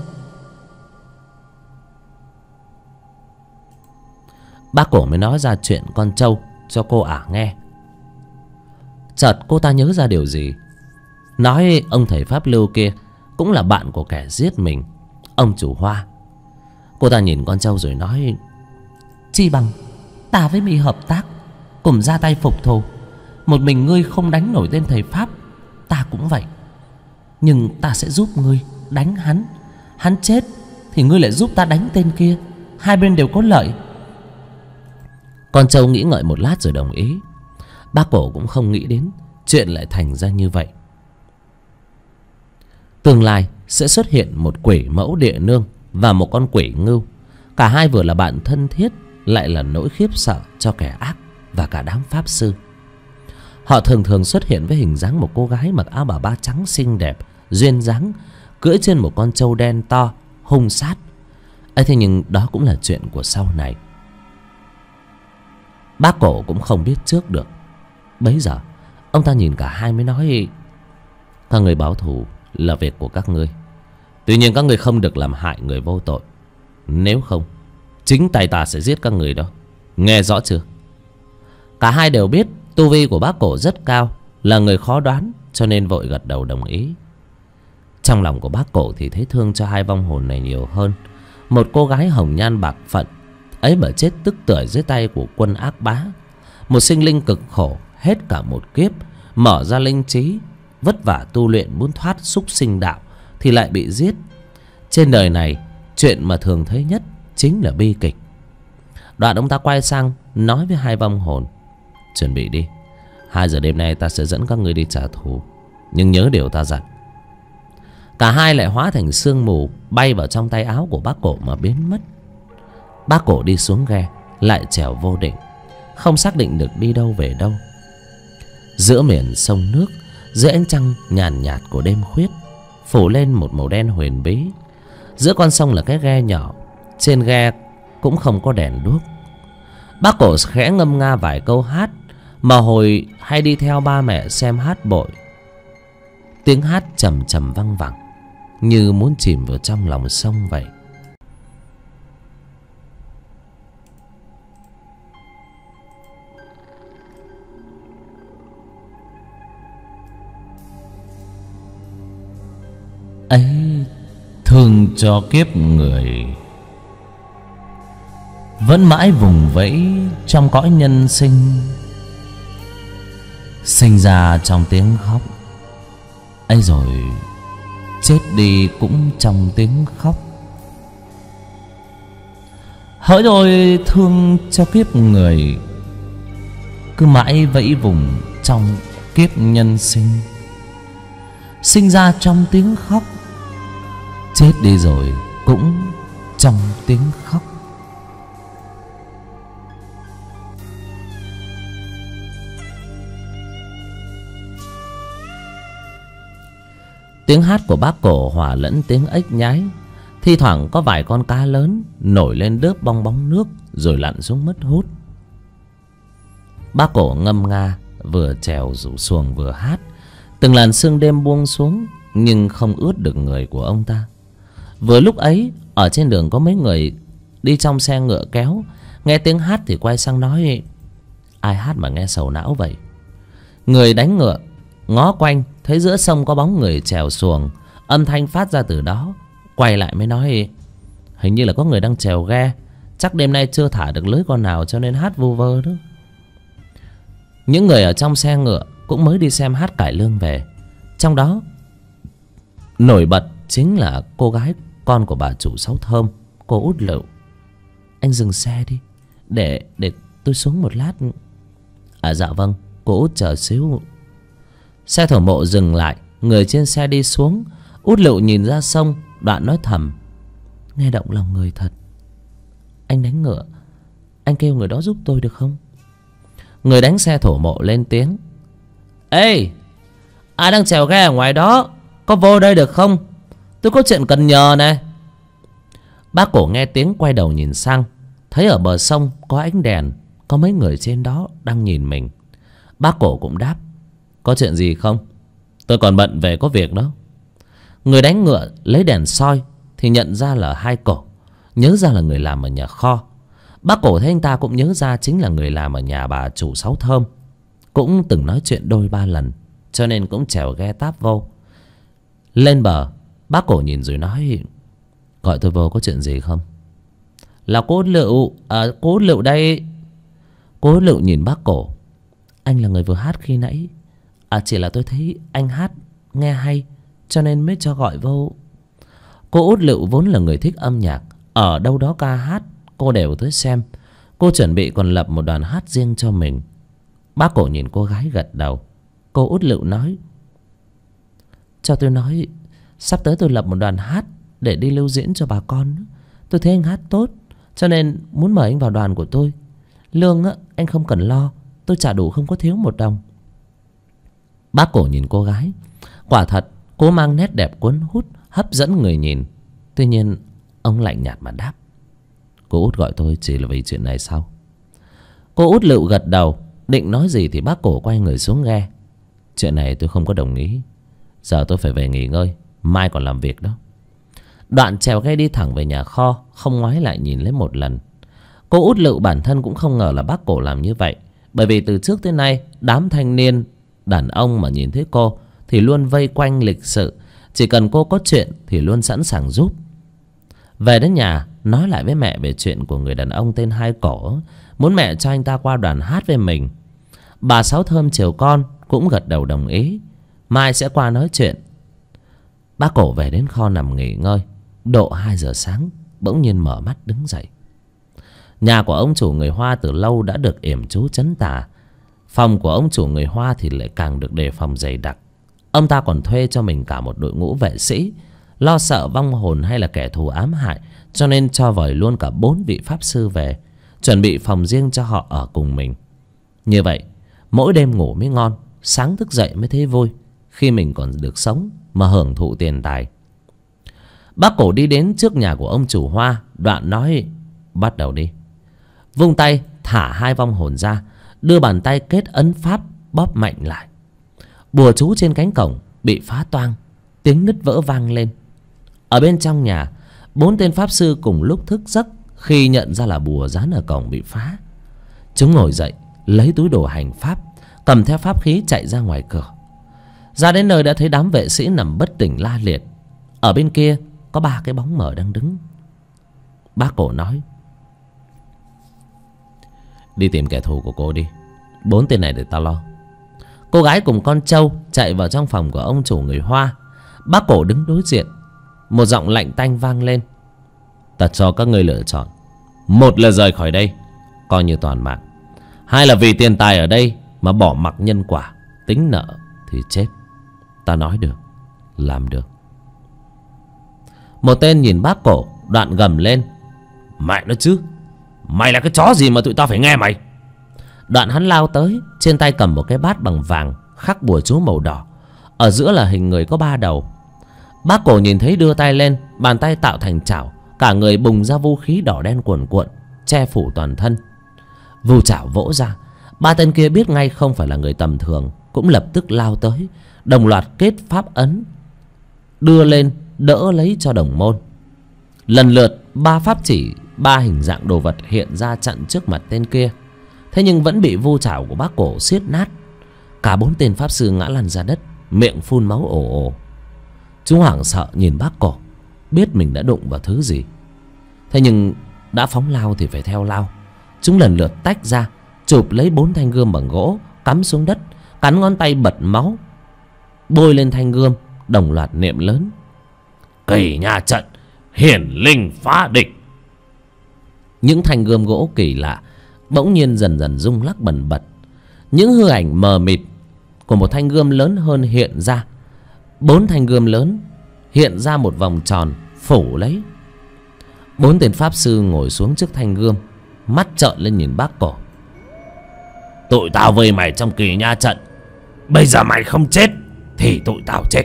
Bác Cổ mới nói ra chuyện con trâu cho cô ả nghe. Chợt cô ta nhớ ra điều gì, nói ông thầy Pháp Lưu kia cũng là bạn của kẻ giết mình, ông chủ Hoa. Cô ta nhìn con trâu rồi nói: chi bằng ta với mi hợp tác, cùng ra tay phục thù. Một mình ngươi không đánh nổi tên thầy Pháp, ta cũng vậy. Nhưng ta sẽ giúp ngươi đánh hắn. Hắn chết thì ngươi lại giúp ta đánh tên kia, hai bên đều có lợi. Con trâu nghĩ ngợi một lát rồi đồng ý. Bác Cổ cũng không nghĩ đến chuyện lại thành ra như vậy. Tương lai sẽ xuất hiện một quỷ mẫu địa nương và một con quỷ ngưu. Cả hai vừa là bạn thân thiết, lại là nỗi khiếp sợ cho kẻ ác và cả đám pháp sư. Họ thường thường xuất hiện với hình dáng một cô gái mặc áo bà ba trắng xinh đẹp, duyên dáng, cưỡi trên một con trâu đen to, hung sát. ấy thế nhưng đó cũng là chuyện của sau này. Bác Cổ cũng không biết trước được. Bấy giờ ông ta nhìn cả hai mới nói: các người báo thù là việc của các ngươi, Tuy nhiên các người không được làm hại người vô tội. Nếu không, chính tay ta sẽ giết các người đó. Nghe rõ chưa? Cả hai đều biết tu vi của bác Cổ rất cao, là người khó đoán, cho nên vội gật đầu đồng ý. Trong lòng của bác Cổ thì thấy thương cho hai vong hồn này nhiều hơn. Một cô gái hồng nhan bạc phận ấy mà chết tức tưởi dưới tay của quân ác bá. Một sinh linh cực khổ hết cả một kiếp, mở ra linh trí, vất vả tu luyện muốn thoát súc sinh đạo thì lại bị giết. Trên đời này, chuyện mà thường thấy nhất chính là bi kịch. Đoạn ông ta quay sang nói với hai vong hồn: chuẩn bị đi, 2 giờ đêm nay ta sẽ dẫn các ngươi đi trả thù. Nhưng nhớ điều ta dặn. Cả hai lại hóa thành sương mù, bay vào trong tay áo của bác Cổ mà biến mất. Bác Cổ đi xuống ghe, lại trèo vô định, không xác định được đi đâu về đâu. Giữa miền sông nước, dưới ánh trăng nhàn nhạt của đêm khuyết, phủ lên một màu đen huyền bí. Giữa con sông là cái ghe nhỏ, trên ghe cũng không có đèn đuốc. Bác Cổ khẽ ngâm nga vài câu hát mà hồi hay đi theo ba mẹ xem hát bội. Tiếng hát trầm trầm văng vẳng, như muốn chìm vào trong lòng sông vậy. Ấy thương cho kiếp người, vẫn mãi vùng vẫy trong cõi nhân sinh. Sinh ra trong tiếng khóc, ấy rồi chết đi cũng trong tiếng khóc. Hỡi rồi thương cho kiếp người, cứ mãi vẫy vùng trong kiếp nhân sinh. Sinh ra trong tiếng khóc, chết đi rồi cũng trong tiếng khóc. Tiếng hát của bác Cổ hòa lẫn tiếng ếch nhái. Thi thoảng có vài con cá lớn nổi lên đớp bong bóng nước rồi lặn xuống mất hút. Bác Cổ ngâm nga, vừa trèo rủ xuồng vừa hát. Từng làn sương đêm buông xuống nhưng không ướt được người của ông ta. Vừa lúc ấy, ở trên đường có mấy người đi trong xe ngựa kéo, nghe tiếng hát thì quay sang nói: ai hát mà nghe sầu não vậy? Người đánh ngựa ngó quanh thấy giữa sông có bóng người chèo xuồng, âm thanh phát ra từ đó. Quay lại mới nói: hình như là có người đang chèo ghe, chắc đêm nay chưa thả được lưới con nào cho nên hát vu vơ đó. Những người ở trong xe ngựa cũng mới đi xem hát cải lương về. Trong đó nổi bật chính là cô gái con của bà chủ Sáu Thơm, cô Út Lựu. Anh dừng xe đi, để tôi xuống một lát. À dạ vâng, cô Út chờ xíu. Xe thổ mộ dừng lại, người trên xe đi xuống. Út Lựu nhìn ra sông, đoạn nói thầm: nghe động lòng người thật. Anh đánh ngựa, anh kêu người đó giúp tôi được không? Người đánh xe thổ mộ lên tiếng: ê, ai đang chèo ghe ở ngoài đó, có vô đây được không? Tôi có chuyện cần nhờ này. Bác Cổ nghe tiếng quay đầu nhìn sang, thấy ở bờ sông có ánh đèn, có mấy người trên đó đang nhìn mình. Bác Cổ cũng đáp: có chuyện gì không? Tôi còn bận về có việc đó. Người đánh ngựa lấy đèn soi thì nhận ra là Hai Cổ, nhớ ra là người làm ở nhà kho. Bác Cổ thấy anh ta cũng nhớ ra chính là người làm ở nhà bà chủ Sáu Thơm, cũng từng nói chuyện đôi ba lần, cho nên cũng chèo ghe táp vô. Lên bờ, bác Cổ nhìn rồi nói: gọi tôi vô có chuyện gì không? Là cô Lựu, cô Lựu đây. Cô Lựu nhìn bác Cổ: anh là người vừa hát khi nãy. Chỉ là tôi thấy anh hát nghe hay cho nên mới cho gọi vô. Cô Út Lựu vốn là người thích âm nhạc, ở đâu đó ca hát cô đều tới xem. Cô chuẩn bị còn lập một đoàn hát riêng cho mình. Bác Cổ nhìn cô gái gật đầu. Cô Út Lựu nói: cho tôi nói, sắp tới tôi lập một đoàn hát để đi lưu diễn cho bà con. Tôi thấy anh hát tốt, cho nên muốn mời anh vào đoàn của tôi. Lương anh không cần lo, tôi trả đủ không có thiếu một đồng. Bác Cổ nhìn cô gái, quả thật cô mang nét đẹp cuốn hút, hấp dẫn người nhìn. Tuy nhiên ông lạnh nhạt mà đáp: cô Út gọi tôi chỉ là vì chuyện này sao? Cô Út Lựu gật đầu, định nói gì thì bác Cổ quay người xuống ghe: chuyện này tôi không có đồng ý, giờ tôi phải về nghỉ ngơi, mai còn làm việc đó. Đoạn trèo ghe đi thẳng về nhà kho, không ngoái lại nhìn lấy một lần. Cô Út Lựu bản thân cũng không ngờ là bác Cổ làm như vậy, bởi vì từ trước tới nay đám thanh niên đàn ông mà nhìn thấy cô thì luôn vây quanh lịch sự, chỉ cần cô có chuyện thì luôn sẵn sàng giúp. Về đến nhà, nói lại với mẹ về chuyện của người đàn ông tên Hai Cổ, muốn mẹ cho anh ta qua đoàn hát với mình. Bà Sáu Thơm chiều con cũng gật đầu đồng ý, mai sẽ qua nói chuyện. Bác Cổ về đến kho nằm nghỉ ngơi. Độ 2 giờ sáng bỗng nhiên mở mắt đứng dậy. Nhà của ông chủ người Hoa từ lâu đã được yểm trú trấn tà. Phòng của ông chủ người Hoa thì lại càng được đề phòng dày đặc. Ông ta còn thuê cho mình cả một đội ngũ vệ sĩ, lo sợ vong hồn hay là kẻ thù ám hại, cho nên cho vời luôn cả 4 vị pháp sư về, chuẩn bị phòng riêng cho họ ở cùng mình. Như vậy mỗi đêm ngủ mới ngon, sáng thức dậy mới thấy vui, khi mình còn được sống mà hưởng thụ tiền tài. Bác Cổ đi đến trước nhà của ông chủ Hoa, đoạn nói: bắt đầu đi. Vung tay thả 2 vong hồn ra, đưa bàn tay kết ấn pháp bóp mạnh lại. Bùa chú trên cánh cổng bị phá toang, tiếng nứt vỡ vang lên. Ở bên trong nhà, 4 tên pháp sư cùng lúc thức giấc khi nhận ra là bùa dán ở cổng bị phá. Chúng ngồi dậy, lấy túi đồ hành pháp, cầm theo pháp khí chạy ra ngoài cửa. Ra đến nơi đã thấy đám vệ sĩ nằm bất tỉnh la liệt. Ở bên kia có 3 cái bóng mờ đang đứng. Bác Cổ nói: đi tìm kẻ thù của cô đi, 4 tên này để tao lo. Cô gái cùng con trâu chạy vào trong phòng của ông chủ người Hoa. Bác Cổ đứng đối diện. Một giọng lạnh tanh vang lên: ta cho các ngươi lựa chọn. Một là rời khỏi đây, coi như toàn mạng. 2 là vì tiền tài ở đây mà bỏ mặc nhân quả, tính nợ thì chết. Ta nói được, làm được. Một tên nhìn bác Cổ, đoạn gầm lên: mẹ nói chứ, mày là cái chó gì mà tụi tao phải nghe mày? Đoạn hắn lao tới, trên tay cầm một cái bát bằng vàng khắc bùa chú màu đỏ, ở giữa là hình người có 3 đầu. Bác Cổ nhìn thấy đưa tay lên, bàn tay tạo thành chảo, cả người bùng ra vũ khí đỏ đen cuồn cuộn, che phủ toàn thân. Vu chảo vỗ ra, 3 tên kia biết ngay không phải là người tầm thường, cũng lập tức lao tới, đồng loạt kết pháp ấn đưa lên đỡ lấy cho đồng môn. Lần lượt 3 pháp chỉ, 3 hình dạng đồ vật hiện ra chặn trước mặt tên kia. Thế nhưng vẫn bị vu chảo của bác Cổ xiết nát. Cả 4 tên pháp sư ngã lăn ra đất, miệng phun máu ồ ồ. Chúng hoảng sợ nhìn bác Cổ, biết mình đã đụng vào thứ gì. Thế nhưng đã phóng lao thì phải theo lao. Chúng lần lượt tách ra, chụp lấy 4 thanh gươm bằng gỗ, cắm xuống đất, cắn ngón tay bật máu, bôi lên thanh gươm, đồng loạt niệm lớn: Kỳ Nha Trận, hiển linh phá địch. Những thanh gươm gỗ kỳ lạ bỗng nhiên dần dần rung lắc bần bật. Những hư ảnh mờ mịt của một thanh gươm lớn hơn hiện ra. 4 thanh gươm lớn hiện ra một vòng tròn phủ lấy. 4 tên pháp sư ngồi xuống trước thanh gươm, mắt trợn lên nhìn bác Cổ: tụi tao vây mày trong Kỳ Nha Trận, bây giờ mày không chết thì tụi tao chết.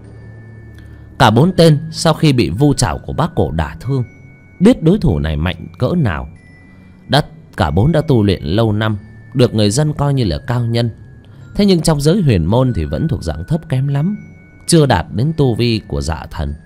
Cả 4 tên sau khi bị vu chảo của bác Cổ đả thương, biết đối thủ này mạnh cỡ nào. Cả 4 đã tu luyện lâu năm, được người dân coi như là cao nhân. Thế nhưng trong giới huyền môn thì vẫn thuộc dạng thấp kém lắm, chưa đạt đến tu vi của dạ thần.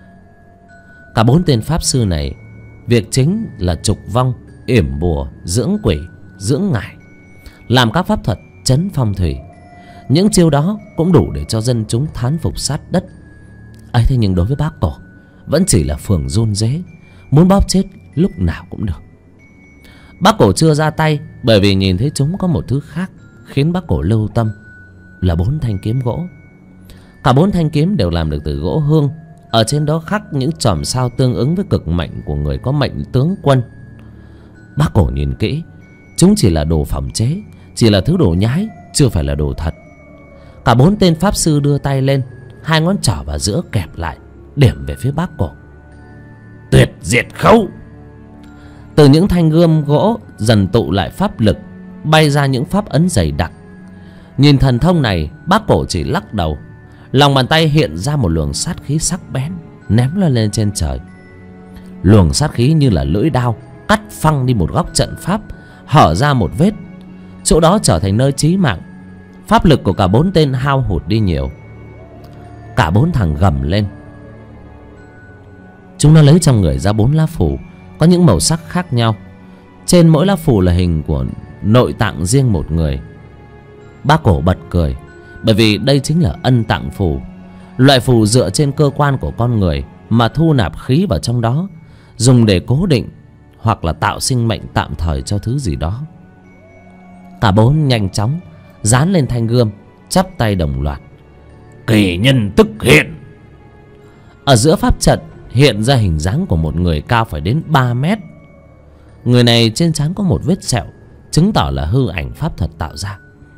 Cả 4 tên pháp sư này, việc chính là trục vong, yểm bùa, dưỡng quỷ, dưỡng ngải, làm các pháp thuật trấn phong thủy. Những chiêu đó cũng đủ để cho dân chúng thán phục sát đất. ấy thế nhưng đối với bác Cổ vẫn chỉ là phường run rế, muốn bóp chết lúc nào cũng được. Bác Cổ chưa ra tay, bởi vì nhìn thấy chúng có một thứ khác khiến bác Cổ lưu tâm, là 4 thanh kiếm gỗ. Cả 4 thanh kiếm đều làm được từ gỗ hương, ở trên đó khắc những chòm sao tương ứng với cực mệnh của người có mệnh tướng quân. Bác Cổ nhìn kỹ, chúng chỉ là đồ phẩm chế, chỉ là thứ đồ nhái, chưa phải là đồ thật. Cả 4 tên pháp sư đưa tay lên, 2 ngón trỏ vào giữa kẹp lại, điểm về phía bác Cổ: tuyệt diệt khâu. Từ những thanh gươm gỗ dần tụ lại pháp lực, bay ra những pháp ấn dày đặc. Nhìn thần thông này, bác Cổ chỉ lắc đầu. Lòng bàn tay hiện ra một luồng sát khí sắc bén, ném lên trên trời. Luồng sát khí như là lưỡi đao cắt phăng đi một góc trận pháp, hở ra một vết. Chỗ đó trở thành nơi chí mạng. Pháp lực của cả 4 tên hao hụt đi nhiều. Cả 4 thằng gầm lên: Chúng nó lấy trong người ra 4 lá phù có những màu sắc khác nhau. Trên mỗi lá phù là hình của nội tạng riêng một người. Bác Cổ bật cười, bởi vì đây chính là ân tạng phù, loại phù dựa trên cơ quan của con người mà thu nạp khí vào trong đó, dùng để cố định hoặc là tạo sinh mệnh tạm thời cho thứ gì đó. Cả 4 nhanh chóng dán lên thanh gươm, chắp tay đồng loạt. Kỳ nhân tức hiện. Ở giữa pháp trận hiện ra hình dáng của một người cao phải đến 3 mét. Người này trên trán có một vết sẹo, chứng tỏ là hư ảnh pháp thuật tạo ra.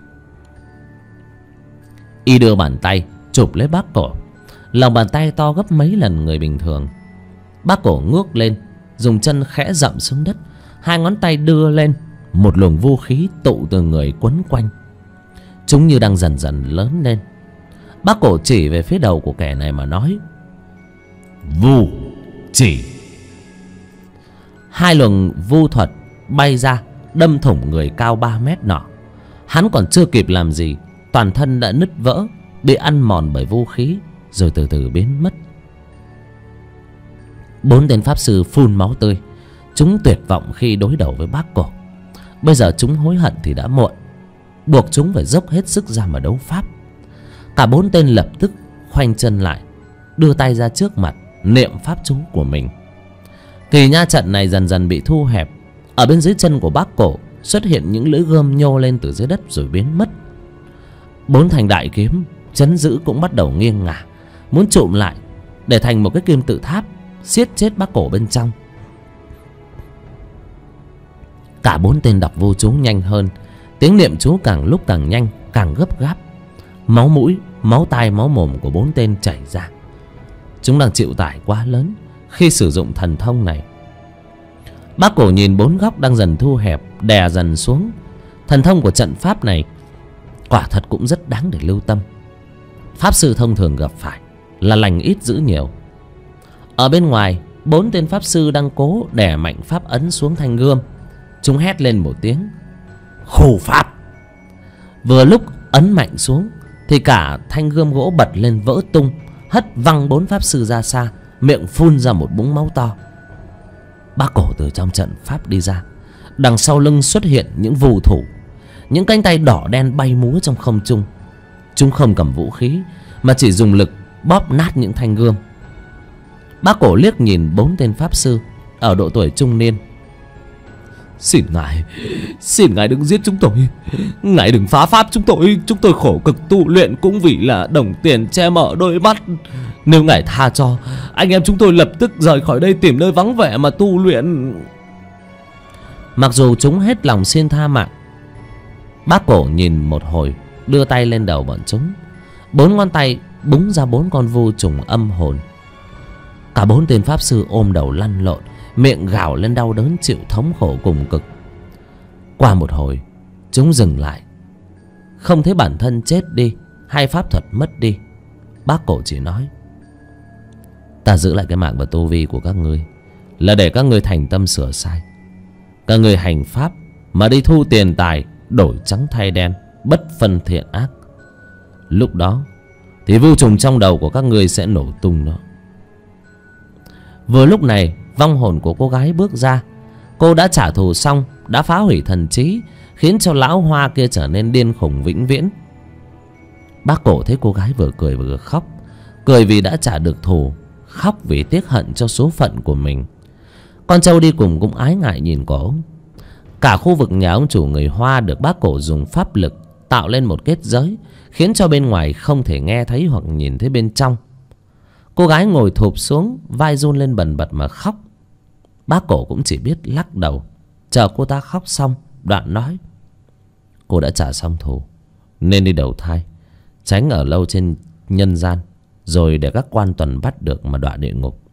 Y đưa bàn tay chụp lấy Bác Cổ. Lòng bàn tay to gấp mấy lần người bình thường. Bác Cổ ngước lên, dùng chân khẽ dậm xuống đất, 2 ngón tay đưa lên, một luồng vũ khí tụ từ người quấn quanh. Chúng như đang dần dần lớn lên. Bác Cổ chỉ về phía đầu của kẻ này mà nói: Vu chỉ. 2 luồng vu thuật bay ra, đâm thủng người cao 3 mét nọ. Hắn còn chưa kịp làm gì, toàn thân đã nứt vỡ, bị ăn mòn bởi vũ khí, rồi từ từ biến mất. 4 tên pháp sư phun máu tươi. Chúng tuyệt vọng khi đối đầu với Bác Cổ. Bây giờ chúng hối hận thì đã muộn, buộc chúng phải dốc hết sức ra mà đấu pháp. Cả 4 tên lập tức khoanh chân lại, đưa tay ra trước mặt, niệm pháp chú của mình. Kỳ nha trận này dần dần bị thu hẹp. Ở bên dưới chân của Bác Cổ xuất hiện những lưỡi gươm nhô lên từ dưới đất rồi biến mất. 4 thanh đại kiếm chấn giữ cũng bắt đầu nghiêng ngả, muốn trụm lại để thành một cái kim tự tháp siết chết Bác Cổ bên trong. Cả 4 tên đọc vô chú nhanh hơn, tiếng niệm chú càng lúc càng nhanh, càng gấp gáp. Máu mũi, máu tai, máu mồm của 4 tên chảy ra. Chúng đang chịu tải quá lớn khi sử dụng thần thông này. Bác Cổ nhìn 4 góc đang dần thu hẹp, đè dần xuống. Thần thông của trận pháp này quả thật cũng rất đáng để lưu tâm. Pháp sư thông thường gặp phải là lành ít dữ nhiều. Ở bên ngoài, 4 tên pháp sư đang cố đè mạnh pháp ấn xuống thanh gươm. Chúng hét lên một tiếng: Khù pháp. Vừa lúc ấn mạnh xuống thì cả thanh gươm gỗ bật lên vỡ tung, hất văng 4 pháp sư ra xa, miệng phun ra một búng máu to. Bác Cổ từ trong trận pháp đi ra. Đằng sau lưng xuất hiện những phù thủ, những cánh tay đỏ đen bay múa trong không trung. Chúng không cầm vũ khí mà chỉ dùng lực bóp nát những thanh gươm. Bác Cổ liếc nhìn 4 tên pháp sư ở độ tuổi trung niên. Xin ngài đừng giết chúng tôi. Ngài đừng phá pháp chúng tôi. Chúng tôi khổ cực tu luyện cũng vì là đồng tiền che mở đôi mắt. Nếu ngài tha cho, anh em chúng tôi lập tức rời khỏi đây tìm nơi vắng vẻ mà tu luyện. Mặc dù chúng hết lòng xin tha mạng, Bác Cổ nhìn một hồi, đưa tay lên đầu bọn chúng. 4 ngón tay búng ra 4 con vu trùng âm hồn. Cả 4 tên pháp sư ôm đầu lăn lộn, miệng gào lên đau đớn chịu thống khổ cùng cực. Qua một hồi, chúng dừng lại. Không thấy bản thân chết đi hay pháp thuật mất đi. Bác Cổ chỉ nói: Ta giữ lại cái mạng và tu vi của các ngươi là để các ngươi thành tâm sửa sai. Các ngươi hành pháp mà đi thu tiền tài, đổi trắng thay đen, bất phân thiện ác. Lúc đó thì vu trùng trong đầu của các ngươi sẽ nổ tung đó. Vừa lúc này, vong hồn của cô gái bước ra. Cô đã trả thù xong, đã phá hủy thần trí, khiến cho lão hoa kia trở nên điên khùng vĩnh viễn. Bác Cổ thấy cô gái vừa cười vừa khóc. Cười vì đã trả được thù, khóc vì tiếc hận cho số phận của mình. Con trâu đi cùng cũng ái ngại nhìn cổ. Cả khu vực nhà ông chủ người Hoa được Bác Cổ dùng pháp lực tạo lên một kết giới, khiến cho bên ngoài không thể nghe thấy hoặc nhìn thấy bên trong. Cô gái ngồi thụp xuống, vai run lên bần bật mà khóc. Bác Cổ cũng chỉ biết lắc đầu, chờ cô ta khóc xong, đoạn nói: Cô đã trả xong thù, nên đi đầu thai, tránh ở lâu trên nhân gian, rồi để các quan tuần bắt được mà đọa địa ngục.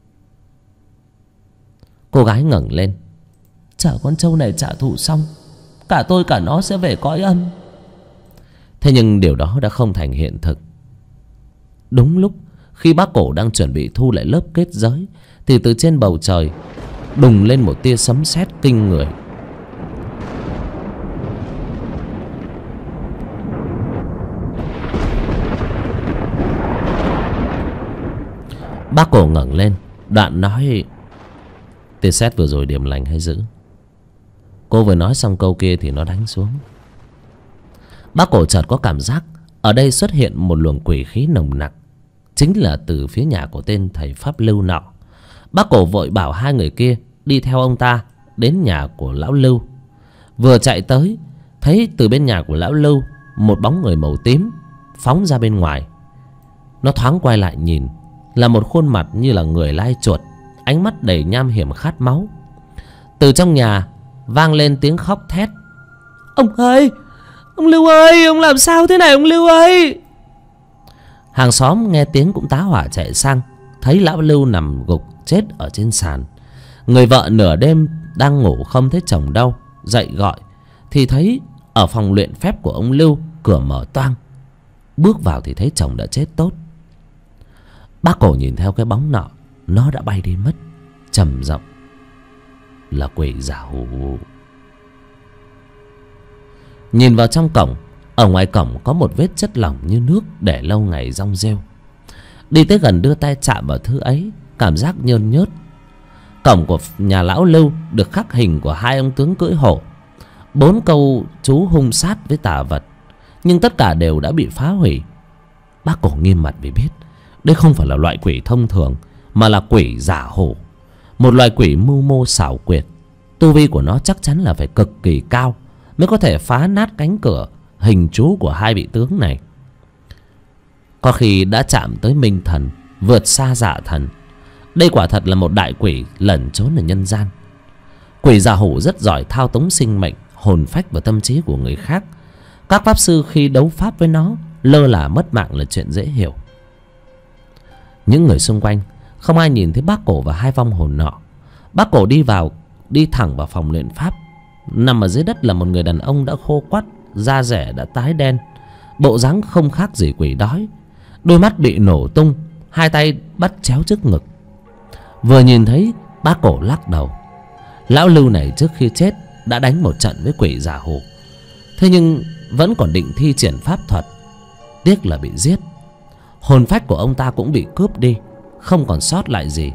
Cô gái ngẩng lên: Chờ con trâu này trả thù xong, cả tôi cả nó sẽ về cõi âm. Thế nhưng điều đó đã không thành hiện thực. Đúng lúc khi Bác Cổ đang chuẩn bị thu lại lớp kết giới, thì từ trên bầu trời đùng lên một tia sấm sét kinh người. Bác Cổ ngẩng lên, Đoạn nói: tia sét vừa rồi điểm lành hay dữ? Cô vừa nói xong câu kia thì nó đánh xuống. Bác Cổ chợt có cảm giác ở đây xuất hiện một luồng quỷ khí nồng nặc, chính là từ phía nhà của tên thầy pháp Lưu nọ. Bác Cổ vội bảo hai người kia đi theo ông ta đến nhà của lão Lưu. Vừa chạy tới, thấy từ bên nhà của lão Lưu một bóng người màu tím phóng ra bên ngoài. Nó thoáng quay lại nhìn, là một khuôn mặt như là người lai chuột, ánh mắt đầy nham hiểm khát máu. Từ trong nhà vang lên tiếng khóc thét: ông ơi, ông Lưu ơi, ông làm sao thế này ông Lưu ơi? Hàng xóm nghe tiếng cũng tá hỏa chạy sang, thấy lão Lưu nằm gục chết ở trên sàn. Người vợ nửa đêm đang ngủ không thấy chồng đâu, dậy gọi thì thấy ở phòng luyện phép của ông Lưu cửa mở toang. Bước vào thì thấy chồng đã chết tốt. Bác Cổ nhìn theo cái bóng nọ, nó đã bay đi mất, trầm giọng: là quỷ giả hủ. Nhìn vào trong cổng, ở ngoài cổng có một vết chất lỏng như nước để lâu ngày rong rêu. Đi tới gần đưa tay chạm vào thứ ấy, cảm giác nhơn nhớt. Cổng của nhà lão Lưu được khắc hình của hai ông tướng cưỡi hổ, 4 câu chú hung sát với tà vật, nhưng tất cả đều đã bị phá hủy. Bác Cổ nghiêm mặt vì biết đây không phải là loại quỷ thông thường, mà là quỷ giả hổ, một loài quỷ mưu mô xảo quyệt. Tu vi của nó chắc chắn là phải cực kỳ cao mới có thể phá nát cánh cửa hình chú của hai vị tướng này. Có khi đã chạm tới minh thần, vượt xa dạ thần. Đây quả thật là một đại quỷ lẩn trốn ở nhân gian. Quỷ giả hủ rất giỏi thao túng sinh mệnh, hồn phách và tâm trí của người khác. Các pháp sư khi đấu pháp với nó, lơ là mất mạng là chuyện dễ hiểu. Những người xung quanh không ai nhìn thấy bác Cổ và hai vong hồn nọ. Bác Cổ đi thẳng vào phòng luyện pháp. Nằm ở dưới đất là một người đàn ông đã khô quắt, da rẻ đã tái đen, bộ dáng không khác gì quỷ đói. Đôi mắt bị nổ tung, hai tay bắt chéo trước ngực. Vừa nhìn thấy bác Cổ lắc đầu. Lão Lưu này trước khi chết đã đánh một trận với quỷ giả hủ, thế nhưng vẫn còn định thi triển pháp thuật. Tiếc là bị giết. Hồn phách của ông ta cũng bị cướp đi, không còn sót lại gì.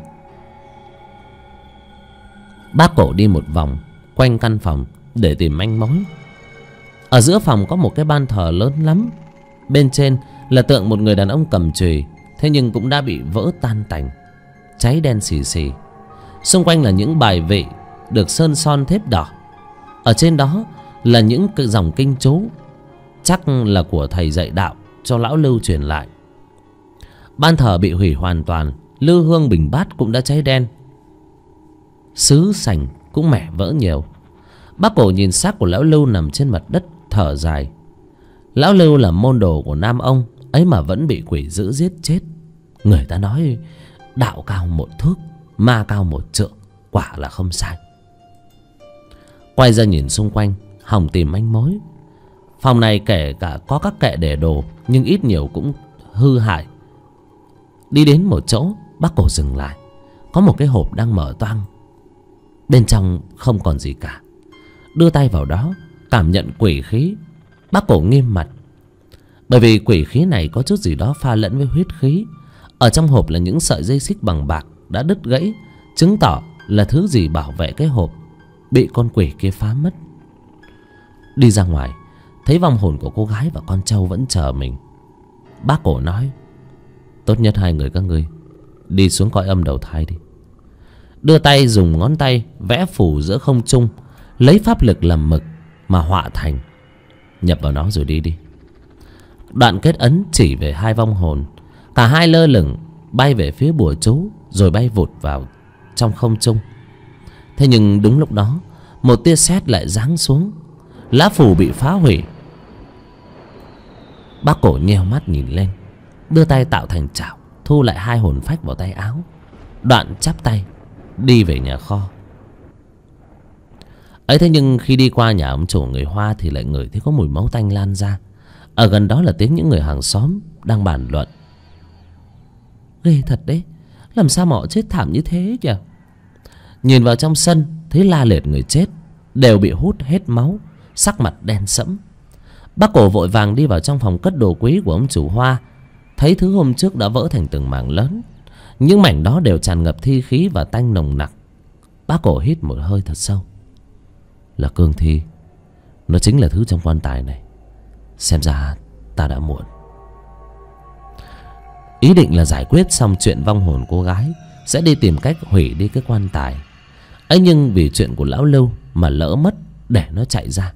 Bác Cổ đi một vòng quanh căn phòng để tìm manh mối. Ở giữa phòng có một cái ban thờ lớn lắm. Bên trên là tượng một người đàn ông cầm chùy, thế nhưng cũng đã bị vỡ tan tành, cháy đen xì xì. Xung quanh là những bài vị được sơn son thếp đỏ. Ở trên đó là những cái dòng kinh chú, chắc là của thầy dạy đạo cho lão Lưu truyền lại. Ban thờ bị hủy hoàn toàn, lư hương bình bát cũng đã cháy đen, sứ sành cũng mẻ vỡ nhiều. Bác Cổ nhìn xác của lão Lưu nằm trên mặt đất, thở dài. Lão Lưu là môn đồ của Nam ông ấy mà vẫn bị quỷ dữ giết chết. Người ta nói đạo cao 1 thước, ma cao 1 trượng, quả là không sai. Quay ra nhìn xung quanh, hòng tìm manh mối. Phòng này kể cả có các kệ để đồ, nhưng ít nhiều cũng hư hại. Đi đến một chỗ, bác Cổ dừng lại. Có một cái hộp đang mở toang, bên trong không còn gì cả. Đưa tay vào đó, cảm nhận quỷ khí. Bác Cổ nghiêm mặt, bởi vì quỷ khí này có chút gì đó pha lẫn với huyết khí. Ở trong hộp là những sợi dây xích bằng bạc đã đứt gãy, chứng tỏ là thứ gì bảo vệ cái hộp bị con quỷ kia phá mất. Đi ra ngoài, thấy vong hồn của cô gái và con trâu vẫn chờ mình. Bác Cổ nói: tốt nhất hai người các ngươi đi xuống cõi âm đầu thai đi. Đưa tay dùng ngón tay vẽ phù giữa không trung, lấy pháp lực làm mực mà họa thành. Nhập vào nó rồi đi đi. Đoạn kết ấn chỉ về hai vong hồn. Cả hai lơ lửng bay về phía bùa chú, rồi bay vụt vào trong không trung. Thế nhưng đúng lúc đó, một tia sét lại giáng xuống. Lá phù bị phá hủy. Bác Cổ nheo mắt nhìn lên, đưa tay tạo thành chảo, thu lại hai hồn phách vào tay áo. Đoạn chắp tay đi về nhà kho. Ấy thế nhưng khi đi qua nhà ông chủ người Hoa thì lại ngửi thấy có mùi máu tanh lan ra. Ở gần đó là tiếng những người hàng xóm đang bàn luận: ghê thật đấy, làm sao mà họ chết thảm như thế kìa. Nhìn vào trong sân, thấy la liệt người chết đều bị hút hết máu, sắc mặt đen sẫm. Bác Cổ vội vàng đi vào trong phòng cất đồ quý của ông chủ Hoa. Thấy thứ hôm trước đã vỡ thành từng mảng lớn, Những mảnh đó đều tràn ngập thi khí và tanh nồng nặc. Bác Cổ hít một hơi thật sâu. Là cương thi. Nó chính là thứ trong quan tài này. Xem ra ta đã muộn. Ý định là giải quyết xong chuyện vong hồn cô gái, sẽ đi tìm cách hủy đi cái quan tài ấy, nhưng vì chuyện của lão Lưu mà lỡ mất để nó chạy ra.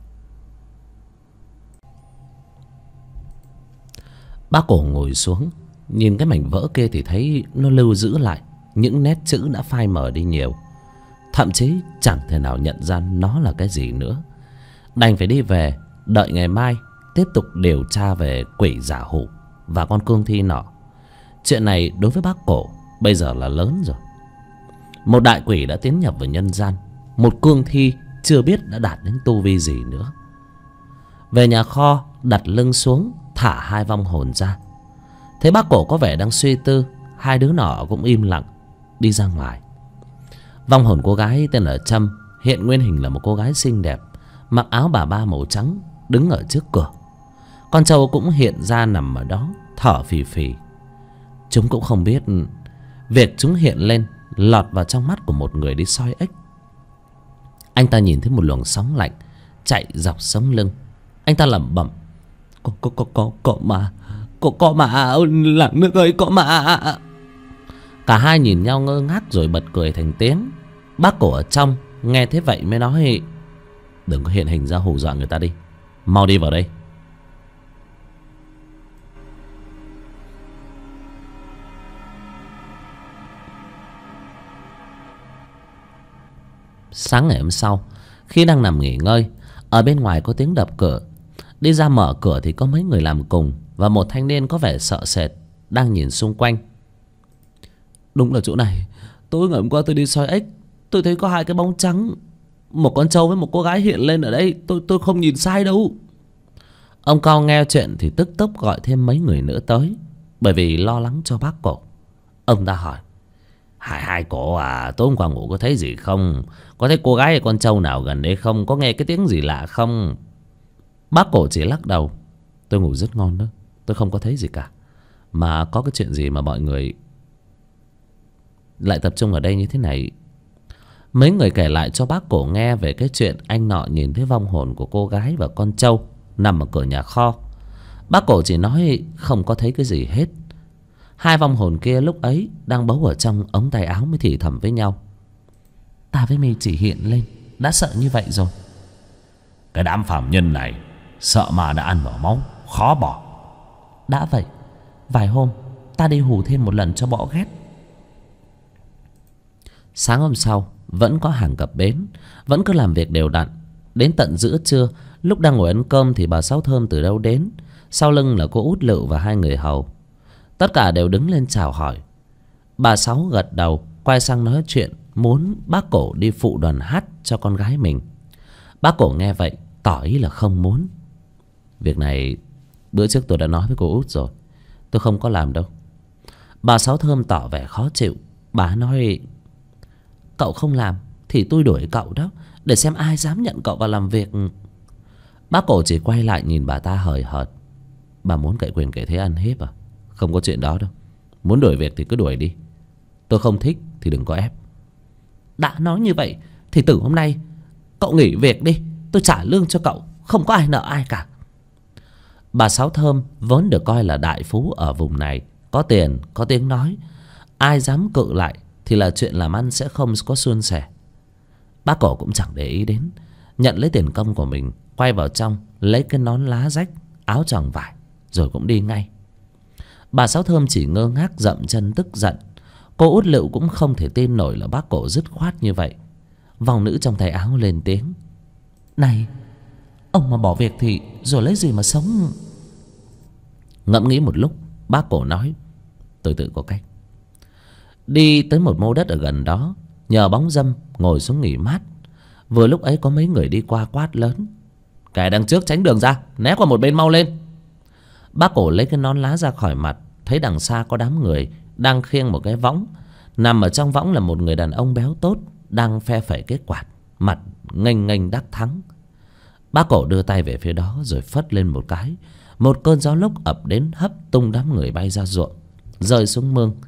Bác Cổ ngồi xuống, nhìn cái mảnh vỡ kia thì thấy nó lưu giữ lại những nét chữ đã phai mờ đi nhiều. Thậm chí chẳng thể nào nhận ra nó là cái gì nữa. Đành phải đi về, đợi ngày mai tiếp tục điều tra về quỷ giả hủ và con cương thi nọ. Chuyện này đối với bác Cổ bây giờ là lớn rồi. Một đại quỷ đã tiến nhập vào nhân gian, một cương thi chưa biết đã đạt đến tu vi gì nữa. Về nhà kho, đặt lưng xuống, thả hai vong hồn ra. Thấy bác Cổ có vẻ đang suy tư, hai đứa nọ cũng im lặng đi ra ngoài. Vong hồn cô gái tên là Trâm, hiện nguyên hình là một cô gái xinh đẹp, mặc áo bà ba màu trắng, đứng ở trước cửa. Con trâu cũng hiện ra nằm ở đó, thở phì phì. Chúng cũng không biết việc chúng hiện lên lọt vào trong mắt của một người đi soi ếch. Anh ta nhìn thấy một luồng sóng lạnh chạy dọc sống lưng. Anh ta lẩm bẩm: Có mà làng nước ơi, có mà. Cả hai nhìn nhau ngơ ngác rồi bật cười thành tiếng. Bác Cổ ở trong nghe thế vậy mới nói: Đừng có hiện hình ra hù dọa người ta đi, mau đi vào đây. Sáng ngày hôm sau, khi đang nằm nghỉ ngơi, ở bên ngoài có tiếng đập cửa. Đi ra mở cửa thì có mấy người làm cùng và một thanh niên có vẻ sợ sệt đang nhìn xung quanh. Đúng là chỗ này. Tối ngày hôm qua tôi đi soi ếch, tôi thấy có hai cái bóng trắng, một con trâu với một cô gái hiện lên ở đây. Tôi không nhìn sai đâu. Ông Cao nghe chuyện thì tức tốc gọi thêm mấy người nữa tới, bởi vì lo lắng cho bác Cổ. Ông ta hỏi: Hai cổ à, tối hôm qua ngủ có thấy gì không? Có thấy cô gái hay con trâu nào gần đây không? Có nghe cái tiếng gì lạ không? Bác Cổ chỉ lắc đầu: Tôi ngủ rất ngon đó, tôi không có thấy gì cả. Mà có cái chuyện gì mà mọi người lại tập trung ở đây như thế này? Mấy người kể lại cho bác Cổ nghe về cái chuyện anh nọ nhìn thấy vong hồn của cô gái và con trâu nằm ở cửa nhà kho. Bác Cổ chỉ nói không có thấy cái gì hết. Hai vong hồn kia lúc ấy đang bấu ở trong ống tay áo mới thì thầm với nhau: Ta với mày chỉ hiện lên đã sợ như vậy rồi. Cái đám phàm nhân này sợ mà đã ăn vào máu, khó bỏ. Đã vậy, vài hôm ta đi hù thêm một lần cho bỏ ghét. Sáng hôm sau vẫn có hàng cập bến, vẫn cứ làm việc đều đặn. Đến tận giữa trưa, lúc đang ngồi ăn cơm thì bà Sáu Thơm từ đâu đến. Sau lưng là cô Út Lựu và hai người hầu. Tất cả đều đứng lên chào hỏi. Bà Sáu gật đầu, quay sang nói chuyện muốn bác Cổ đi phụ đoàn hát cho con gái mình. Bác Cổ nghe vậy tỏ ý là không muốn. Việc này bữa trước tôi đã nói với cô Út rồi, tôi không có làm đâu. Bà Sáu Thơm tỏ vẻ khó chịu. Bà nói: Cậu không làm thì tôi đuổi cậu đó, để xem ai dám nhận cậu vào làm việc. Bác Cổ chỉ quay lại nhìn bà ta hời hợt: Bà muốn cậy quyền cậy thế ăn hiếp à? Không có chuyện đó đâu. Muốn đuổi việc thì cứ đuổi đi, tôi không thích thì đừng có ép. Đã nói như vậy thì từ hôm nay cậu nghỉ việc đi, tôi trả lương cho cậu, không có ai nợ ai cả. Bà Sáu Thơm vốn được coi là đại phú ở vùng này, có tiền, có tiếng nói. Ai dám cự lại thì là chuyện làm ăn sẽ không có suôn sẻ. Bác Cổ cũng chẳng để ý đến, nhận lấy tiền công của mình, quay vào trong lấy cái nón lá rách, áo choàng vải, rồi cũng đi ngay. Bà Sáu Thơm chỉ ngơ ngác dậm chân tức giận. Cô Út Lựu cũng không thể tin nổi là bác Cổ dứt khoát như vậy. Vòng nữ trong tay áo lên tiếng: Này, ông mà bỏ việc thì rồi lấy gì mà sống? Ngẫm nghĩ một lúc, bác Cổ nói: Tôi tự có cách. Đi tới một mô đất ở gần đó, nhờ bóng râm ngồi xuống nghỉ mát. Vừa lúc ấy có mấy người đi qua quát lớn: Kẻ đằng trước tránh đường ra, né qua một bên mau lên. Bác Cổ lấy cái nón lá ra khỏi mặt, thấy đằng xa có đám người đang khiêng một cái võng. Nằm ở trong võng là một người đàn ông béo tốt, đang phe phẩy cái quạt, mặt nghênh nghênh đắc thắng. Bác Cổ đưa tay về phía đó rồi phất lên một cái. Một cơn gió lốc ập đến hất tung đám người bay ra ruộng, rơi xuống mương.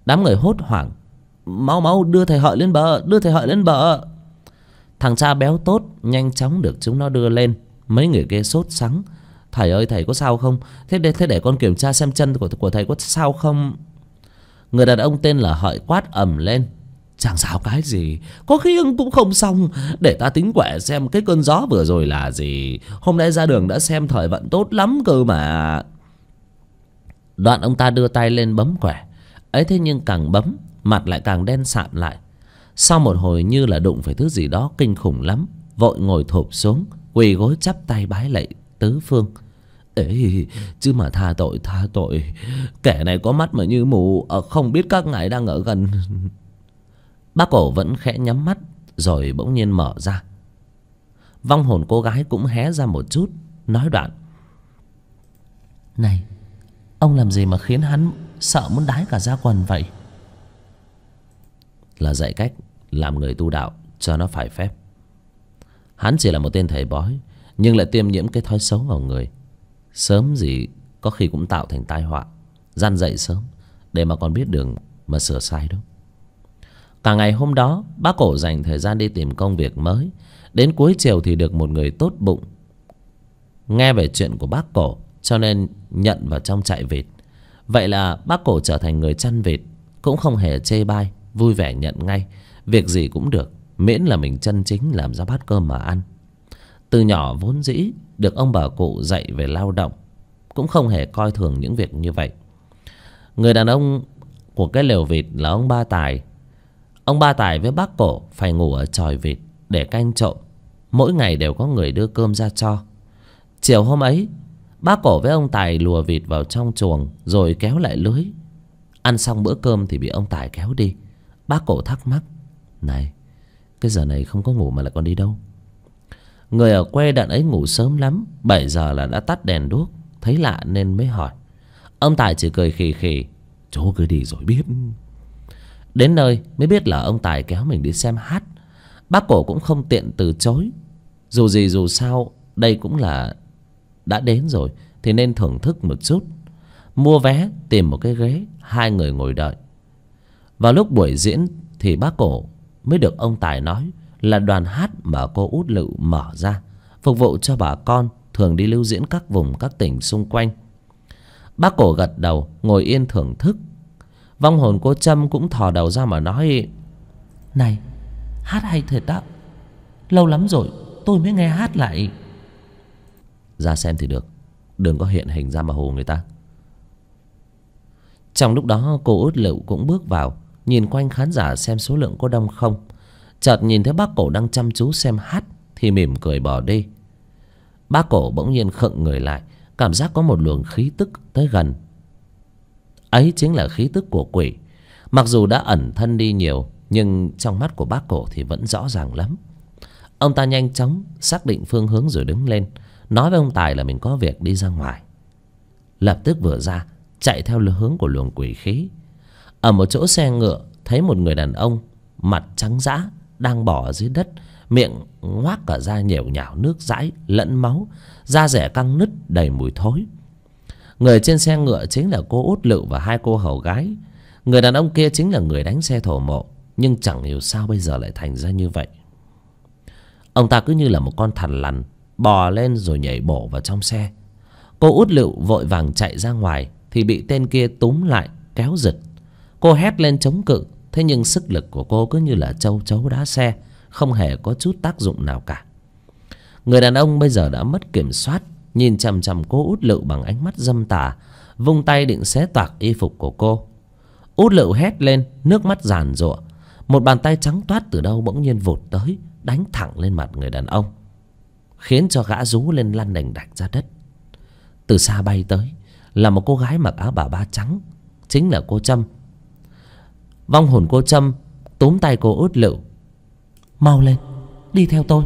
Đám người hốt hoảng: Mau mau đưa thầy Hợi lên bờ, đưa thầy Hợi lên bờ. Thằng cha béo tốt nhanh chóng được chúng nó đưa lên. Mấy người kia sốt sắng: Thầy ơi, thầy có sao không? Thế để con kiểm tra xem chân của thầy có sao không. Người đàn ông tên là Hợi quát ầm lên: Chẳng sao cái gì, có khiêng cũng không xong. Để ta tính quẻ xem cái cơn gió vừa rồi là gì. Hôm nay ra đường đã xem thời vận tốt lắm cơ mà. Đoạn ông ta đưa tay lên bấm quẻ ấy, thế nhưng càng bấm mặt lại càng đen sạm lại. Sau một hồi như là đụng phải thứ gì đó kinh khủng lắm, vội ngồi thụp xuống, quỳ gối chắp tay bái lạy tứ phương. Ấy chứ mà tha tội, kẻ này có mắt mà như mù, không biết các ngài đang ở gần. Bác Cổ vẫn khẽ nhắm mắt rồi bỗng nhiên mở ra. Vong hồn cô gái cũng hé ra một chút, nói đoạn: Này, ông làm gì mà khiến hắn sợ muốn đái cả da quần vậy? Là dạy cách làm người tu đạo cho nó phải phép. Hắn chỉ là một tên thầy bói, nhưng lại tiêm nhiễm cái thói xấu vào người. Sớm gì có khi cũng tạo thành tai họa. Gian dạy sớm để mà còn biết đường mà sửa sai đó. Cả ngày hôm đó bác Cổ dành thời gian đi tìm công việc mới. Đến cuối chiều thì được một người tốt bụng nghe về chuyện của bác Cổ, cho nên nhận vào trong trại vịt. Vậy là bác Cổ trở thành người chăn vịt, cũng không hề chê bai, vui vẻ nhận ngay. Việc gì cũng được, miễn là mình chân chính làm ra bát cơm mà ăn. Từ nhỏ vốn dĩ được ông bà cụ dạy về lao động, cũng không hề coi thường những việc như vậy. Người đàn ông của cái lều vịt là ông Ba Tài. Ông Ba Tài với bác Cổ phải ngủ ở chòi vịt để canh trộm. Mỗi ngày đều có người đưa cơm ra cho. Chiều hôm ấy, bác Cổ với ông Tài lùa vịt vào trong chuồng rồi kéo lại lưới. Ăn xong bữa cơm thì bị ông Tài kéo đi. Bác Cổ thắc mắc: Này, cái giờ này không có ngủ mà lại còn đi đâu? Người ở quê đợt ấy ngủ sớm lắm, 7 giờ là đã tắt đèn đuốc. Thấy lạ nên mới hỏi. Ông Tài chỉ cười khì khì: Chú cứ đi rồi biết. Đến nơi mới biết là ông Tài kéo mình đi xem hát. Bác Cổ cũng không tiện từ chối. Dù gì dù sao đây cũng là đã đến rồi thì nên thưởng thức một chút. Mua vé, tìm một cái ghế, hai người ngồi đợi. Vào lúc buổi diễn thì bác Cổ mới được ông Tài nói là đoàn hát mà cô Út Lựu mở ra, phục vụ cho bà con thường đi lưu diễn các vùng các tỉnh xung quanh. Bác Cổ gật đầu ngồi yên thưởng thức. Vong hồn cô Trâm cũng thò đầu ra mà nói: Này, hát hay thật đó. Lâu lắm rồi tôi mới nghe hát lại. Ra xem thì được, đừng có hiện hình ra mà hù người ta. Trong lúc đó cô Út Lựu cũng bước vào, nhìn quanh khán giả xem số lượng có đông không. Chợt nhìn thấy bác Cổ đang chăm chú xem hát thì mỉm cười bỏ đi. Bác Cổ bỗng nhiên khựng người lại, cảm giác có một luồng khí tức tới gần. Ấy chính là khí tức của quỷ. Mặc dù đã ẩn thân đi nhiều, nhưng trong mắt của bác Cổ thì vẫn rõ ràng lắm. Ông ta nhanh chóng xác định phương hướng rồi đứng lên, nói với ông Tài là mình có việc đi ra ngoài. Lập tức vừa ra chạy theo hướng của luồng quỷ khí. Ở một chỗ xe ngựa thấy một người đàn ông mặt trắng dã đang bò ở dưới đất, miệng ngoác cả ra nhểu nhảo nước dãi lẫn máu, da rẻ căng nứt đầy mùi thối. Người trên xe ngựa chính là cô Út Lựu và hai cô hầu gái. Người đàn ông kia chính là người đánh xe thổ mộ, nhưng chẳng hiểu sao bây giờ lại thành ra như vậy. Ông ta cứ như là một con thằn lằn bò lên rồi nhảy bổ vào trong xe. Cô Út Lựu vội vàng chạy ra ngoài thì bị tên kia túm lại kéo giật. Cô hét lên chống cự, thế nhưng sức lực của cô cứ như là châu chấu đá xe, không hề có chút tác dụng nào cả. Người đàn ông bây giờ đã mất kiểm soát, nhìn chằm chằm cô Út Lựu bằng ánh mắt dâm tà, vung tay định xé toạc y phục của cô. Út Lựu hét lên, nước mắt giàn giụa. Một bàn tay trắng toát từ đâu bỗng nhiên vụt tới, đánh thẳng lên mặt người đàn ông, khiến cho gã rú lên lăn đành đạch ra đất. Từ xa bay tới là một cô gái mặc áo bà ba trắng, chính là cô Trâm. Vong hồn cô Trâm túm tay cô Út Lựu: Mau lên, đi theo tôi.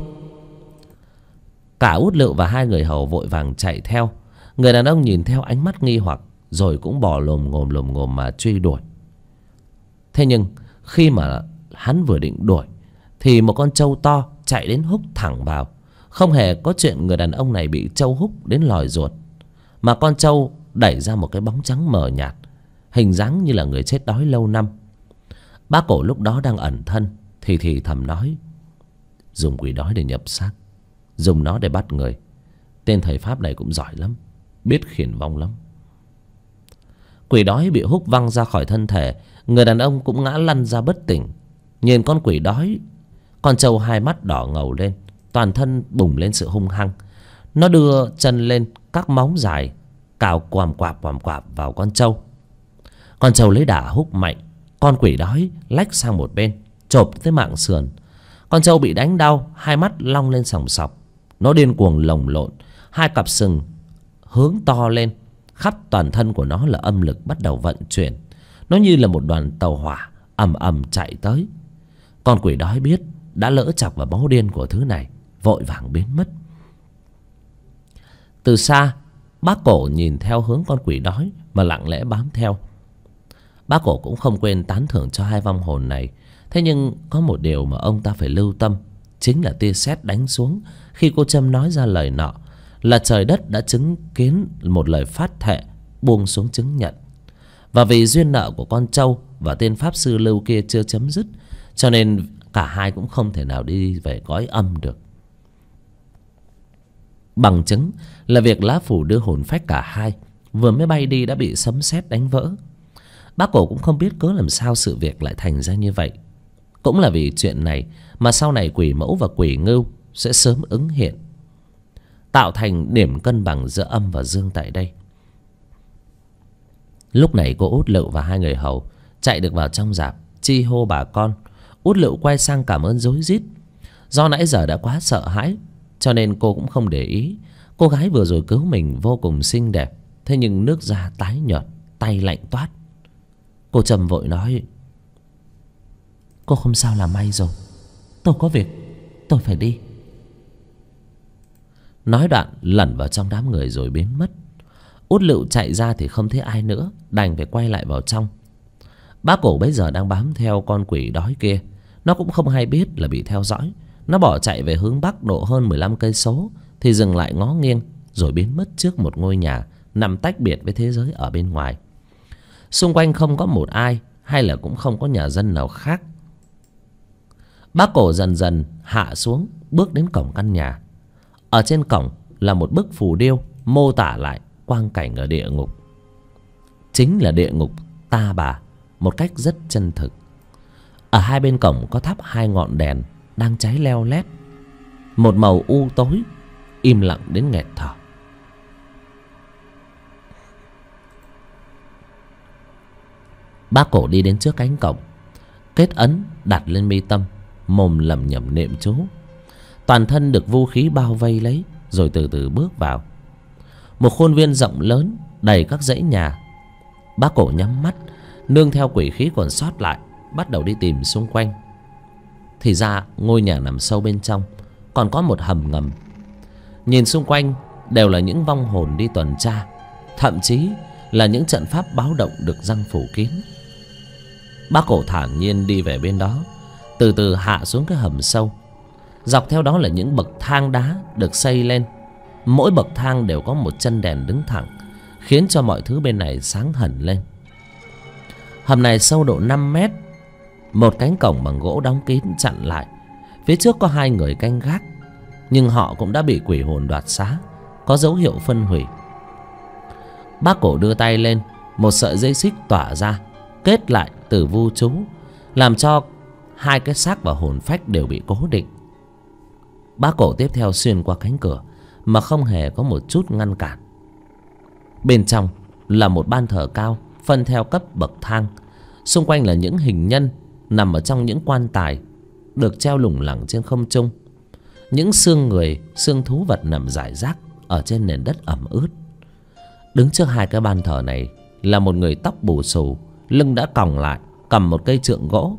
Cả Út Lựu và hai người hầu vội vàng chạy theo. Người đàn ông nhìn theo ánh mắt nghi hoặc, rồi cũng bò lồm ngồm mà truy đuổi. Thế nhưng khi mà hắn vừa định đuổi thì một con trâu to chạy đến húc thẳng vào. Không hề có chuyện người đàn ông này bị trâu húc đến lòi ruột, mà con trâu đẩy ra một cái bóng trắng mờ nhạt, hình dáng như là người chết đói lâu năm. Bác Cổ lúc đó đang ẩn thân, thì thầm nói: dùng quỷ đói để nhập xác, dùng nó để bắt người. Tên thầy pháp này cũng giỏi lắm, biết khiển vong lắm. Quỷ đói bị húc văng ra khỏi thân thể. Người đàn ông cũng ngã lăn ra bất tỉnh. Nhìn con quỷ đói, con trâu hai mắt đỏ ngầu lên, toàn thân bùng lên sự hung hăng. Nó đưa chân lên, các móng dài cào quàm quạp vào con trâu. Con trâu lấy đà húc mạnh. Con quỷ đói lách sang một bên, chộp tới mạng sườn. Con trâu bị đánh đau, hai mắt long lên sòng sọc. Nó điên cuồng lồng lộn, hai cặp sừng hướng to lên. Khắp toàn thân của nó là âm lực bắt đầu vận chuyển. Nó như là một đoàn tàu hỏa ầm ầm chạy tới. Con quỷ đói biết đã lỡ chọc vào máu điên của thứ này, vội vàng biến mất. Từ xa, bác Cổ nhìn theo hướng con quỷ đói mà lặng lẽ bám theo. Bác Cổ cũng không quên tán thưởng cho hai vong hồn này. Thế nhưng có một điều mà ông ta phải lưu tâm, chính là tia sét đánh xuống khi cô Trâm nói ra lời nọ là trời đất đã chứng kiến một lời phát thệ buông xuống chứng nhận. Và vì duyên nợ của con trâu và tên pháp sư Lưu kia chưa chấm dứt, cho nên cả hai cũng không thể nào đi về cõi âm được. Bằng chứng là việc lá phủ đưa hồn phách cả hai vừa mới bay đi đã bị sấm sét đánh vỡ. Bác Cổ cũng không biết cớ làm sao sự việc lại thành ra như vậy. Cũng là vì chuyện này mà sau này quỷ mẫu và quỷ ngưu sẽ sớm ứng hiện, tạo thành điểm cân bằng giữa âm và dương tại đây. Lúc này cô Út Lựu và hai người hầu chạy được vào trong rạp, chi hô bà con. Út Lựu quay sang cảm ơn rối rít. Do nãy giờ đã quá sợ hãi, cho nên cô cũng không để ý. Cô gái vừa rồi cứu mình vô cùng xinh đẹp, thế nhưng nước da tái nhợt, tay lạnh toát. Cô Trâm vội nói: cô không sao là may rồi, tôi có việc, tôi phải đi. Nói đoạn lẩn vào trong đám người rồi biến mất. Út Lựu chạy ra thì không thấy ai nữa, đành phải quay lại vào trong. Bác Cổ bây giờ đang bám theo con quỷ đói kia. Nó cũng không hay biết là bị theo dõi. Nó bỏ chạy về hướng bắc độ hơn 15 cây số thì dừng lại ngó nghiêng, rồi biến mất trước một ngôi nhà nằm tách biệt với thế giới ở bên ngoài. Xung quanh không có một ai, hay là cũng không có nhà dân nào khác. Bác Cổ dần dần hạ xuống, bước đến cổng căn nhà. Ở trên cổng là một bức phù điêu mô tả lại quang cảnh ở địa ngục. Chính là địa ngục Ta Bà, một cách rất chân thực. Ở hai bên cổng có thắp hai ngọn đèn đang cháy leo lét, một màu u tối, im lặng đến nghẹt thở. Bác Cổ đi đến trước cánh cổng, kết ấn đặt lên mi tâm, mồm lẩm nhẩm niệm chú. Toàn thân được vũ khí bao vây lấy, rồi từ từ bước vào một khuôn viên rộng lớn đầy các dãy nhà. Bác Cổ nhắm mắt, nương theo quỷ khí còn sót lại, bắt đầu đi tìm xung quanh. Thì ra ngôi nhà nằm sâu bên trong còn có một hầm ngầm. Nhìn xung quanh đều là những vong hồn đi tuần tra, thậm chí là những trận pháp báo động được răng phủ kín. Bác Cổ thản nhiên đi về bên đó, từ từ hạ xuống cái hầm sâu. Dọc theo đó là những bậc thang đá được xây lên. Mỗi bậc thang đều có một chân đèn đứng thẳng, khiến cho mọi thứ bên này sáng hẳn lên. Hầm này sâu độ 5 mét. Một cánh cổng bằng gỗ đóng kín chặn lại. Phía trước có hai người canh gác, nhưng họ cũng đã bị quỷ hồn đoạt xá, có dấu hiệu phân hủy. Bác Cổ đưa tay lên, một sợi dây xích tỏa ra, kết lại từ vu chú, làm cho hai cái xác và hồn phách đều bị cố định. Bác Cổ tiếp theo xuyên qua cánh cửa mà không hề có một chút ngăn cản. Bên trong là một ban thờ cao phân theo cấp bậc thang. Xung quanh là những hình nhân nằm ở trong những quan tài được treo lủng lẳng trên không trung. Những xương người, xương thú vật nằm rải rác ở trên nền đất ẩm ướt. Đứng trước hai cái ban thờ này là một người tóc bù xù, lưng đã còng lại, cầm một cây trượng gỗ.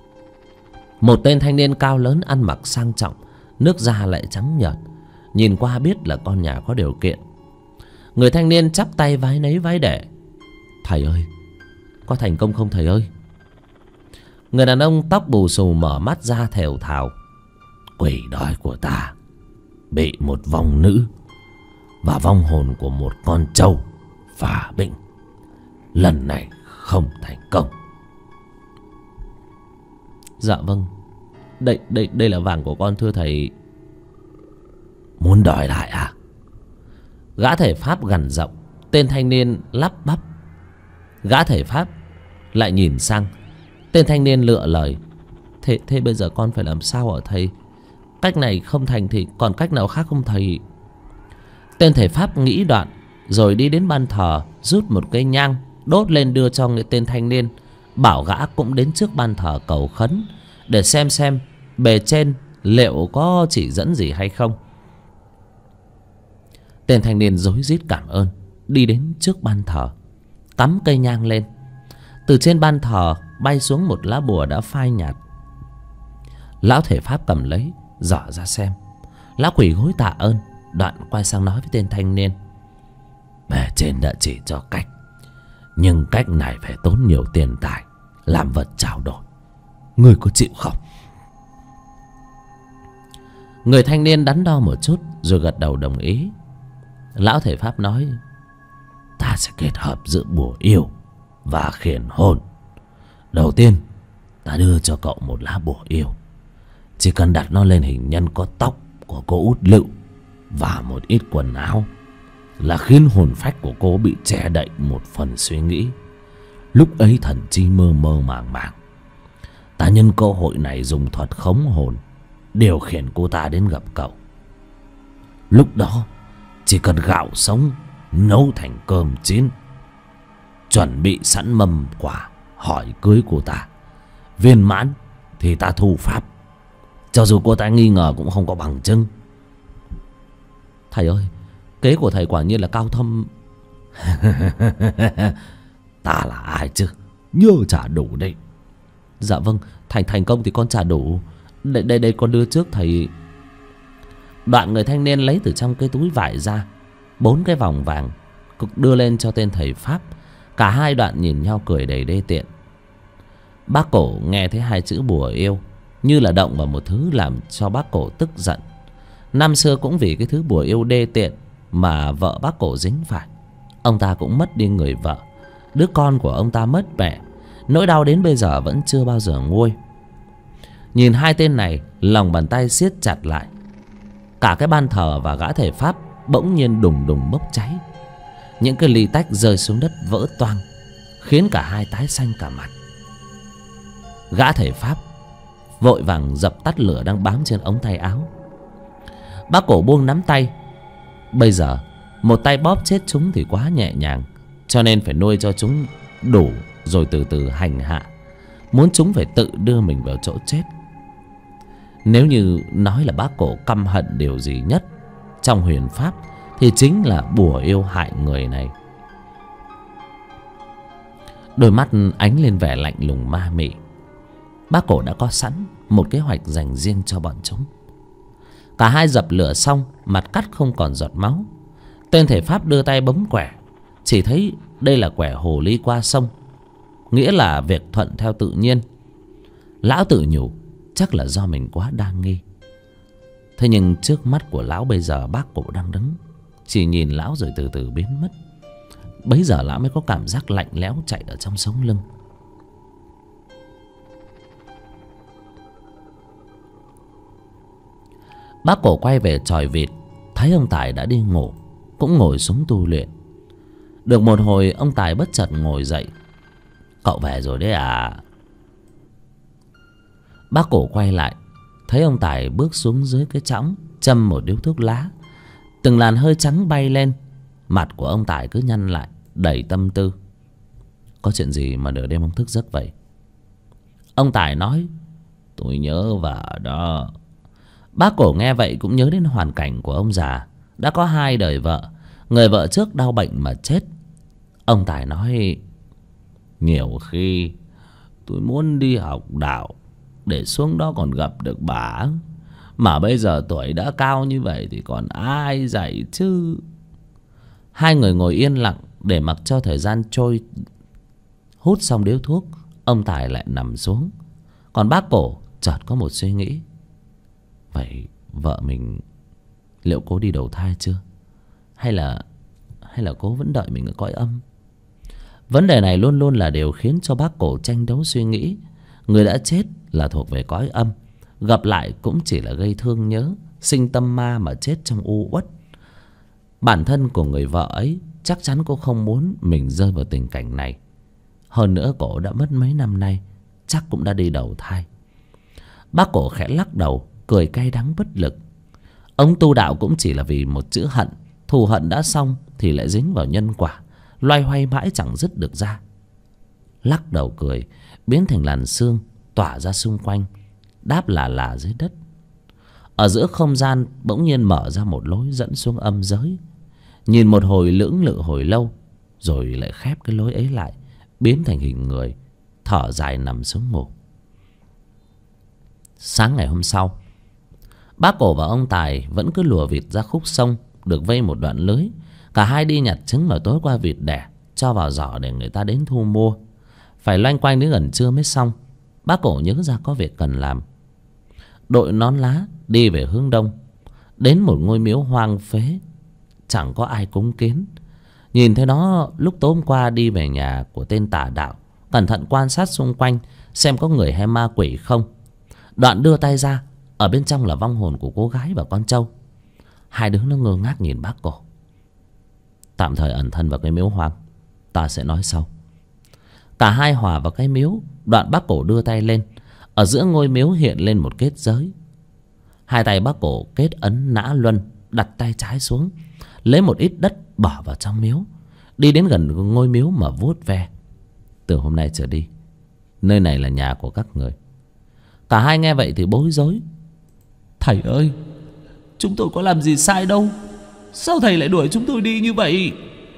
Một tên thanh niên cao lớn ăn mặc sang trọng, nước da lại trắng nhợt, nhìn qua biết là con nhà có điều kiện. Người thanh niên chắp tay vái nấy vái để: thầy ơi, có thành công không thầy ơi? Người đàn ông tóc bù xù mở mắt ra thều thào: quỷ đói của ta bị một vong nữ và vong hồn của một con trâu phá bệnh. Lần này không thành công. Dạ vâng. Đây là vàng của con thưa thầy. Muốn đòi lại à? Gã thầy Pháp gằn giọng. Tên thanh niên lắp bắp. Gã thầy Pháp lại nhìn sang. Tên thanh niên lựa lời. Thế bây giờ con phải làm sao hả thầy? Cách này không thành thì còn cách nào khác không thầy? Tên thầy Pháp nghĩ đoạn, rồi đi đến ban thờ, rút một cây nhang, đốt lên đưa cho người tên thanh niên, bảo gã cũng đến trước ban thờ cầu khấn, để xem bề trên liệu có chỉ dẫn gì hay không. Tên thanh niên rối rít cảm ơn, đi đến trước ban thờ, cắm cây nhang lên. Từ trên ban thờ bay xuống một lá bùa đã phai nhạt. Lão thầy Pháp cầm lấy, dở ra xem. Lão quỳ gối tạ ơn, đoạn quay sang nói với tên thanh niên. Bề trên đã chỉ cho cách, nhưng cách này phải tốn nhiều tiền tài, làm vật trao đổi. Ngươi có chịu không? Người thanh niên đắn đo một chút, rồi gật đầu đồng ý. Lão thầy Pháp nói. Ta sẽ kết hợp giữa bùa yêu và khiển hồn. Đầu tiên, ta đưa cho cậu một lá bùa yêu. Chỉ cần đặt nó lên hình nhân có tóc của cô Út Lựu và một ít quần áo là khiến hồn phách của cô bị che đậy một phần suy nghĩ. Lúc ấy thần chi mơ mơ màng màng. Ta nhân cơ hội này dùng thuật khống hồn, điều khiển cô ta đến gặp cậu. Lúc đó chỉ cần gạo sống nấu thành cơm chín, chuẩn bị sẵn mâm quả, hỏi cưới cô ta. Viên mãn thì ta thu pháp, cho dù cô ta nghi ngờ cũng không có bằng chứng. Thầy ơi, kế của thầy quả nhiên là cao thâm. Ta là ai chứ, nhớ trả đủ đấy. Dạ vâng, thành công thì con trả đủ. Đây con đưa trước thầy. Đoạn người thanh niên lấy từ trong cái túi vải ra 4 cái vòng vàng, đưa lên cho tên thầy Pháp. Cả hai đoạn nhìn nhau cười đầy đê tiện. Bác Cổ nghe thấy hai chữ bùa yêu, như là động vào một thứ làm cho bác Cổ tức giận. Năm xưa cũng vì cái thứ bùa yêu đê tiện mà vợ bác Cổ dính phải. Ông ta cũng mất đi người vợ, đứa con của ông ta mất mẹ. Nỗi đau đến bây giờ vẫn chưa bao giờ nguôi. Nhìn hai tên này, lòng bàn tay siết chặt lại. Cả cái ban thờ và gã thầy Pháp bỗng nhiên đùng đùng bốc cháy. Những cái ly tách rơi xuống đất vỡ toang, khiến cả hai tái xanh cả mặt. Gã thầy Pháp vội vàng dập tắt lửa đang bám trên ống tay áo. Bác Cổ buông nắm tay. Bây giờ một tay bóp chết chúng thì quá nhẹ nhàng, cho nên phải nuôi cho chúng đủ, rồi từ từ hành hạ, muốn chúng phải tự đưa mình vào chỗ chết. Nếu như nói là bác Cổ căm hận điều gì nhất trong huyền pháp, thì chính là bùa yêu hại người này. Đôi mắt ánh lên vẻ lạnh lùng ma mị. Bác Cổ đã có sẵn một kế hoạch dành riêng cho bọn chúng. Cả hai dập lửa xong, mặt cắt không còn giọt máu. Tên thầy Pháp đưa tay bấm quẻ, chỉ thấy đây là quẻ hồ ly qua sông, nghĩa là việc thuận theo tự nhiên. Lão tự nhủ chắc là do mình quá đa nghi. Thế nhưng trước mắt của lão bây giờ bác Cổ đang đứng, chỉ nhìn lão rồi từ từ biến mất. Bấy giờ lão mới có cảm giác lạnh lẽo chạy ở trong sống lưng. Bác Cổ quay về chòi vịt, thấy ông Tài đã đi ngủ, cũng ngồi xuống tu luyện. Được một hồi, ông Tài bất chợt ngồi dậy. Cậu về rồi đấy à? Bác Cổ quay lại, thấy ông Tài bước xuống dưới cái chõng, châm một điếu thuốc lá. Từng làn hơi trắng bay lên. Mặt của ông Tài cứ nhăn lại, đầy tâm tư. Có chuyện gì mà nửa đêm ông thức giấc vậy? Ông Tài nói. Tôi nhớ vợ đó. Bác Cổ nghe vậy cũng nhớ đến hoàn cảnh của ông già, đã có 2 đời vợ. Người vợ trước đau bệnh mà chết. Ông Tài nói. Nhiều khi tôi muốn đi học đạo để xuống đó còn gặp được bà, mà bây giờ tuổi đã cao như vậy thì còn ai dạy chứ. Hai người ngồi yên lặng để mặc cho thời gian trôi. Hút xong điếu thuốc, ông Tài lại nằm xuống. Còn bác Cổ chợt có một suy nghĩ. Vậy vợ mình liệu cô đi đầu thai chưa? Hay là cô vẫn đợi mình ở cõi âm? Vấn đề này luôn luôn là điều khiến cho bác Cổ tranh đấu suy nghĩ. Người đã chết là thuộc về cõi âm, gặp lại cũng chỉ là gây thương nhớ, sinh tâm ma mà chết trong u uất. Bản thân của người vợ ấy chắc chắn cô không muốn mình rơi vào tình cảnh này. Hơn nữa cổ đã mất mấy năm nay, chắc cũng đã đi đầu thai. Bác Cổ khẽ lắc đầu, cười cay đắng bất lực. Ông tu đạo cũng chỉ là vì một chữ hận. Thù hận đã xong thì lại dính vào nhân quả, loay hoay mãi chẳng dứt được ra. Lắc đầu cười, biến thành làn sương tỏa ra xung quanh, đáp là dưới đất. Ở giữa không gian bỗng nhiên mở ra một lối dẫn xuống âm giới. Nhìn một hồi lưỡng lự hồi lâu, rồi lại khép cái lối ấy lại, biến thành hình người, thở dài nằm xuống ngủ. Sáng ngày hôm sau, bác Cổ và ông Tài vẫn cứ lùa vịt ra khúc sông được vây một đoạn lưới. Cả hai đi nhặt trứng mà tối qua vịt đẻ, cho vào giỏ để người ta đến thu mua. Phải loanh quanh đến gần trưa mới xong. Bác Cổ nhớ ra có việc cần làm, đội nón lá đi về hướng đông, đến một ngôi miếu hoang phế, chẳng có ai cúng kiến. Nhìn thấy nó lúc tối hôm qua đi về nhà của tên tà đạo, cẩn thận quan sát xung quanh xem có người hay ma quỷ không. Đoạn đưa tay ra, ở bên trong là vong hồn của cô gái và con trâu. Hai đứa nó ngơ ngác nhìn bác Cổ. Tạm thời ẩn thân vào cái miếu hoang, ta sẽ nói sau. Cả hai hòa vào cái miếu. Đoạn bác Cổ đưa tay lên, ở giữa ngôi miếu hiện lên một kết giới. Hai tay bác Cổ kết ấn nã luân, đặt tay trái xuống, lấy một ít đất bỏ vào trong miếu, đi đến gần ngôi miếu mà vuốt ve. Từ hôm nay trở đi, nơi này là nhà của các người. Cả hai nghe vậy thì bối rối. Thầy ơi, chúng tôi có làm gì sai đâu, sao thầy lại đuổi chúng tôi đi như vậy?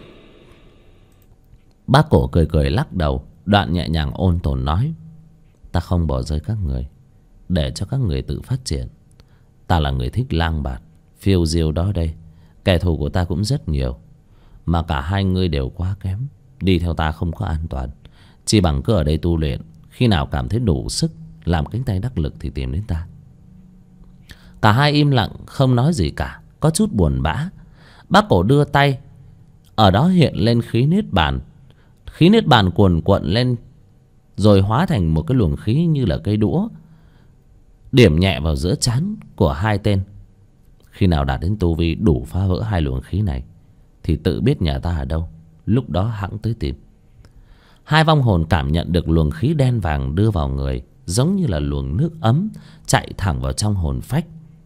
Bác Cổ cười cười lắc đầu, đoạn nhẹ nhàng ôn tồn nói: ta không bỏ rơi các người, để cho các người tự phát triển. Ta là người thích lang bạt phiêu diêu đó đây. Kẻ thù của ta cũng rất nhiều, mà cả hai ngươi đều quá kém. Đi theo ta không có an toàn, chỉ bằng cứ ở đây tu luyện. Khi nào cảm thấy đủ sức làm cánh tay đắc lực thì tìm đến ta. Cả hai im lặng không nói gì cả, có chút buồn bã. Bác Cổ đưa tay, ở đó hiện lên khí niết bàn. Khí niết bàn cuồn cuộn lên, rồi hóa thành một cái luồng khí như là cây đũa, điểm nhẹ vào giữa trán của hai tên. Khi nào đạt đến tu vi đủ phá vỡ hai luồng khí này thì tự biết nhà ta ở đâu, lúc đó hẵng tới tìm. Hai vong hồn cảm nhận được luồng khí đen vàng đưa vào người, giống như là luồng nước ấm chạy thẳng vào trong hồn phách.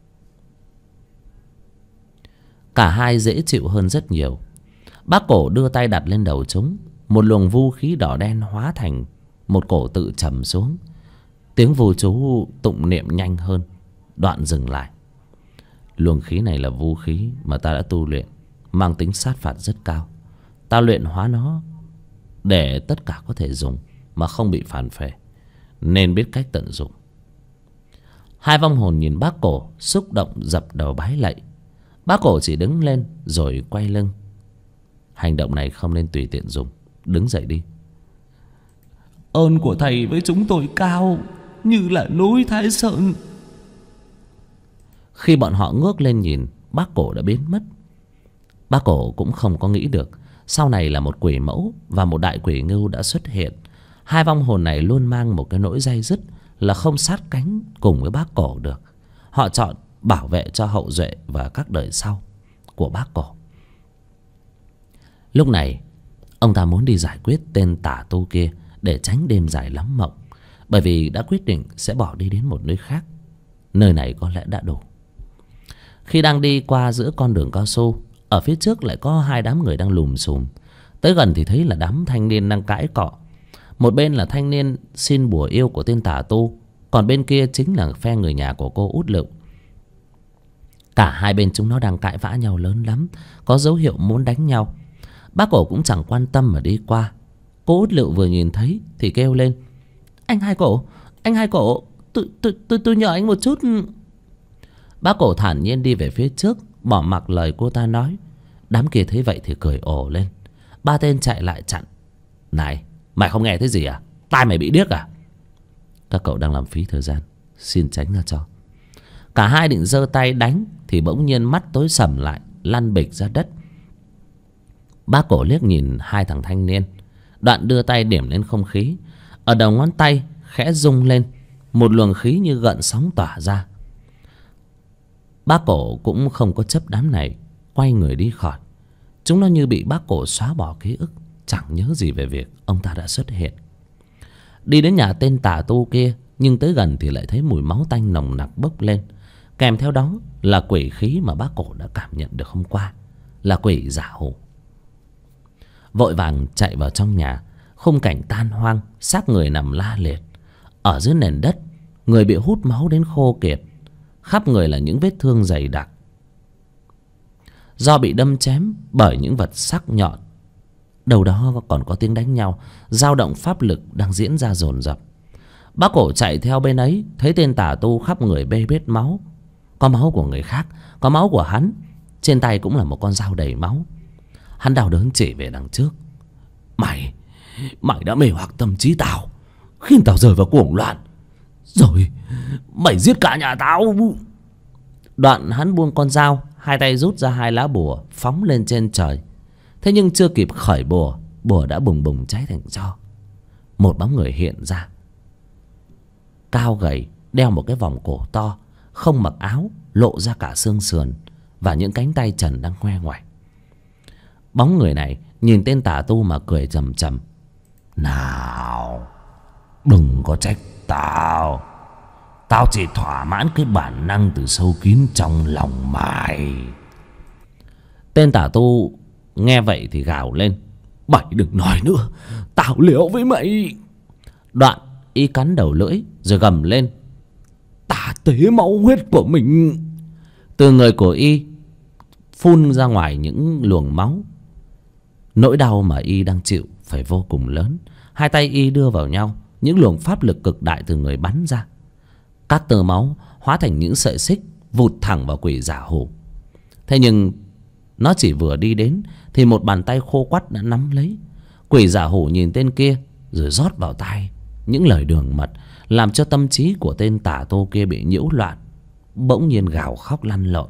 Cả hai dễ chịu hơn rất nhiều. Bác Cổ đưa tay đặt lên đầu chúng, một luồng vu khí đỏ đen hóa thành một cổ tự trầm xuống. Tiếng vu chú tụng niệm nhanh hơn, đoạn dừng lại. Luồng khí này là vu khí mà ta đã tu luyện, mang tính sát phạt rất cao. Ta luyện hóa nó để tất cả có thể dùng mà không bị phản phệ, nên biết cách tận dụng. Hai vong hồn nhìn bác Cổ, xúc động dập đầu bái lạy. Bác Cổ chỉ đứng lên rồi quay lưng. Hành động này không nên tùy tiện dùng, đứng dậy đi. Ơn của thầy với chúng tôi cao như là núi Thái Sơn. Khi bọn họ ngước lên nhìn, bác Cổ đã biến mất. Bác Cổ cũng không có nghĩ được sau này là một quỷ mẫu và một đại quỷ ngưu đã xuất hiện. Hai vong hồn này luôn mang một cái nỗi day dứt là không sát cánh cùng với bác Cổ được. Họ chọn bảo vệ cho hậu duệ và các đời sau của bác Cổ. Lúc này ông ta muốn đi giải quyết tên tà tu kia để tránh đêm dài lắm mộng, bởi vì đã quyết định sẽ bỏ đi đến một nơi khác. Nơi này có lẽ đã đủ. Khi đang đi qua giữa con đường cao su, ở phía trước lại có hai đám người đang lùm xùm. Tới gần thì thấy là đám thanh niên đang cãi cọ. Một bên là thanh niên xin bùa yêu của tên tà tu, còn bên kia chính là phe người nhà của cô Út Lựu. Cả hai bên chúng nó đang cãi vã nhau lớn lắm, có dấu hiệu muốn đánh nhau. Bác Cổ cũng chẳng quan tâm mà đi qua. Cô Út Lựu vừa nhìn thấy thì kêu lên: anh Hai Cổ, tôi nhờ anh một chút. Bác Cổ thản nhiên đi về phía trước, bỏ mặc lời cô ta nói. Đám kia thấy vậy thì cười ồ lên. Ba tên chạy lại chặn: này, mày không nghe thấy gì à? Tai mày bị điếc à? Các cậu đang làm phí thời gian, xin tránh ra cho. Cả hai định giơ tay đánh thì bỗng nhiên mắt tối sầm lại, lăn bịch ra đất. Bác Cổ liếc nhìn hai thằng thanh niên, Đoạn đưa tay điểm lên không khí. Ở đầu ngón tay khẽ rung lên, một luồng khí như gợn sóng tỏa ra. Bác Cổ cũng không có chấp đám này, quay người đi khỏi. Chúng nó như bị bác Cổ xóa bỏ ký ức, chẳng nhớ gì về việc ông ta đã xuất hiện. Đi đến nhà tên tà tu kia, nhưng tới gần thì lại thấy mùi máu tanh nồng nặc bốc lên. Kèm theo đó là quỷ khí mà bác Cổ đã cảm nhận được hôm qua, là quỷ giả hủ. Vội vàng chạy vào trong nhà. Khung cảnh tan hoang, xác người nằm la liệt. Ở dưới nền đất, người bị hút máu đến khô kiệt. Khắp người là những vết thương dày đặc, do bị đâm chém bởi những vật sắc nhọn. Đâu đó còn có tiếng đánh nhau, dao động pháp lực đang diễn ra dồn dập. Bác Cổ chạy theo bên ấy, thấy tên tà tu khắp người bê bết máu. Có máu của người khác, có máu của hắn. Trên tay cũng là một con dao đầy máu. Hắn đau đớn chỉ về đằng trước. Mày đã mê hoặc tâm trí tao, khiến tao rơi vào cuồng loạn. Rồi mày giết cả nhà tao. Đoạn hắn buông con dao, hai tay rút ra hai lá bùa phóng lên trên trời. Thế nhưng chưa kịp khởi bùa, bùa đã bùng bùng cháy thành tro. Một bóng người hiện ra, cao gầy, đeo một cái vòng cổ to, không mặc áo, lộ ra cả xương sườn và những cánh tay trần đang ngoe ngoải. Bóng người này nhìn tên tà tu mà cười trầm trầm. Nào, đừng có trách tao. Tao chỉ thỏa mãn cái bản năng từ sâu kín trong lòng mày. Tên tà tu nghe vậy thì gào lên. Mày đừng nói nữa, tao liều với mày. Đoạn y cắn đầu lưỡi rồi gầm lên. Ta tế máu huyết của mình. Từ người của y phun ra ngoài những luồng máu. Nỗi đau mà y đang chịu phải vô cùng lớn. Hai tay y đưa vào nhau, những luồng pháp lực cực đại từ người bắn ra. Các tơ máu hóa thành những sợi xích vụt thẳng vào quỷ giả hủ. Thế nhưng nó chỉ vừa đi đến thì một bàn tay khô quắt đã nắm lấy. Quỷ giả hủ nhìn tên kia rồi rót vào tai những lời đường mật, làm cho tâm trí của tên tà tu kia bị nhiễu loạn, bỗng nhiên gào khóc lăn lộn.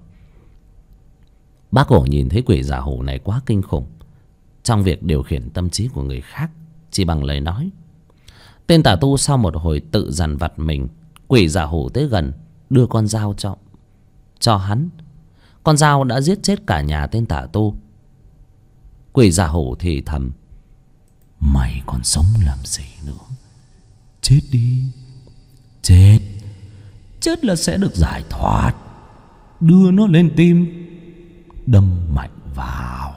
Bác Cổ nhìn thấy quỷ giả hủ này quá kinh khủng trong việc điều khiển tâm trí của người khác chỉ bằng lời nói. Tên tà tu sau một hồi tự dằn vặt mình, quỷ giả hủ tới gần đưa con dao cho hắn. Con dao đã giết chết cả nhà tên tà tu. Quỷ giả hủ thì thầm. Mày còn sống làm gì nữa? Chết đi. Chết là sẽ được giải thoát. Đưa nó lên tim, đâm mạnh vào.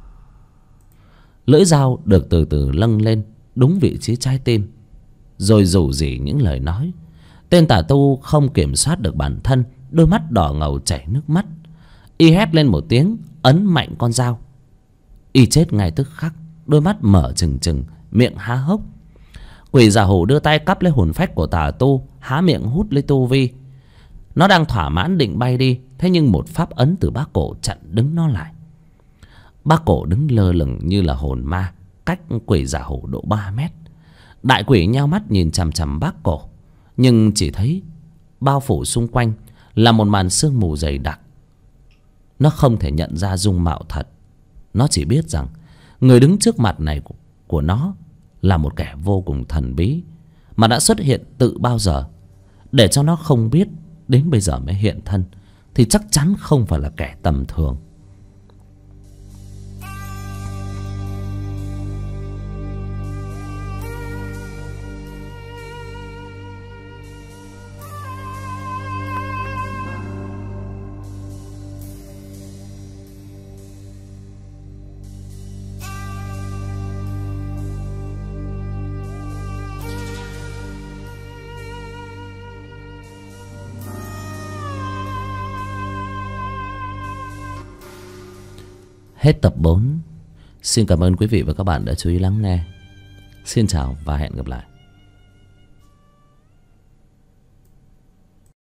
Lưỡi dao được từ từ lâng lên đúng vị trí trái tim, rồi rủ rỉ những lời nói. Tên tà tu không kiểm soát được bản thân, đôi mắt đỏ ngầu chảy nước mắt. Y hét lên một tiếng, ấn mạnh con dao. Y chết ngay tức khắc, đôi mắt mở trừng trừng, miệng há hốc. Quỷ giả hủ đưa tay cắp lấy hồn phách của tà tu, há miệng hút lấy tu vi. Nó đang thỏa mãn định bay đi, thế nhưng một pháp ấn từ bác Cổ chặn đứng nó lại. Bác Cổ đứng lơ lửng như là hồn ma, cách quỷ giả hủ độ 3 mét. Đại quỷ nhao mắt nhìn chằm chằm bác Cổ, nhưng chỉ thấy bao phủ xung quanh là một màn sương mù dày đặc. Nó không thể nhận ra dung mạo thật. Nó chỉ biết rằng người đứng trước mặt này của nó là một kẻ vô cùng thần bí, mà đã xuất hiện từ bao giờ. Để cho nó không biết đến bây giờ mới hiện thân thì chắc chắn không phải là kẻ tầm thường. Hết tập 4. Xin cảm ơn quý vị và các bạn đã chú ý lắng nghe. Xin chào và hẹn gặp lại.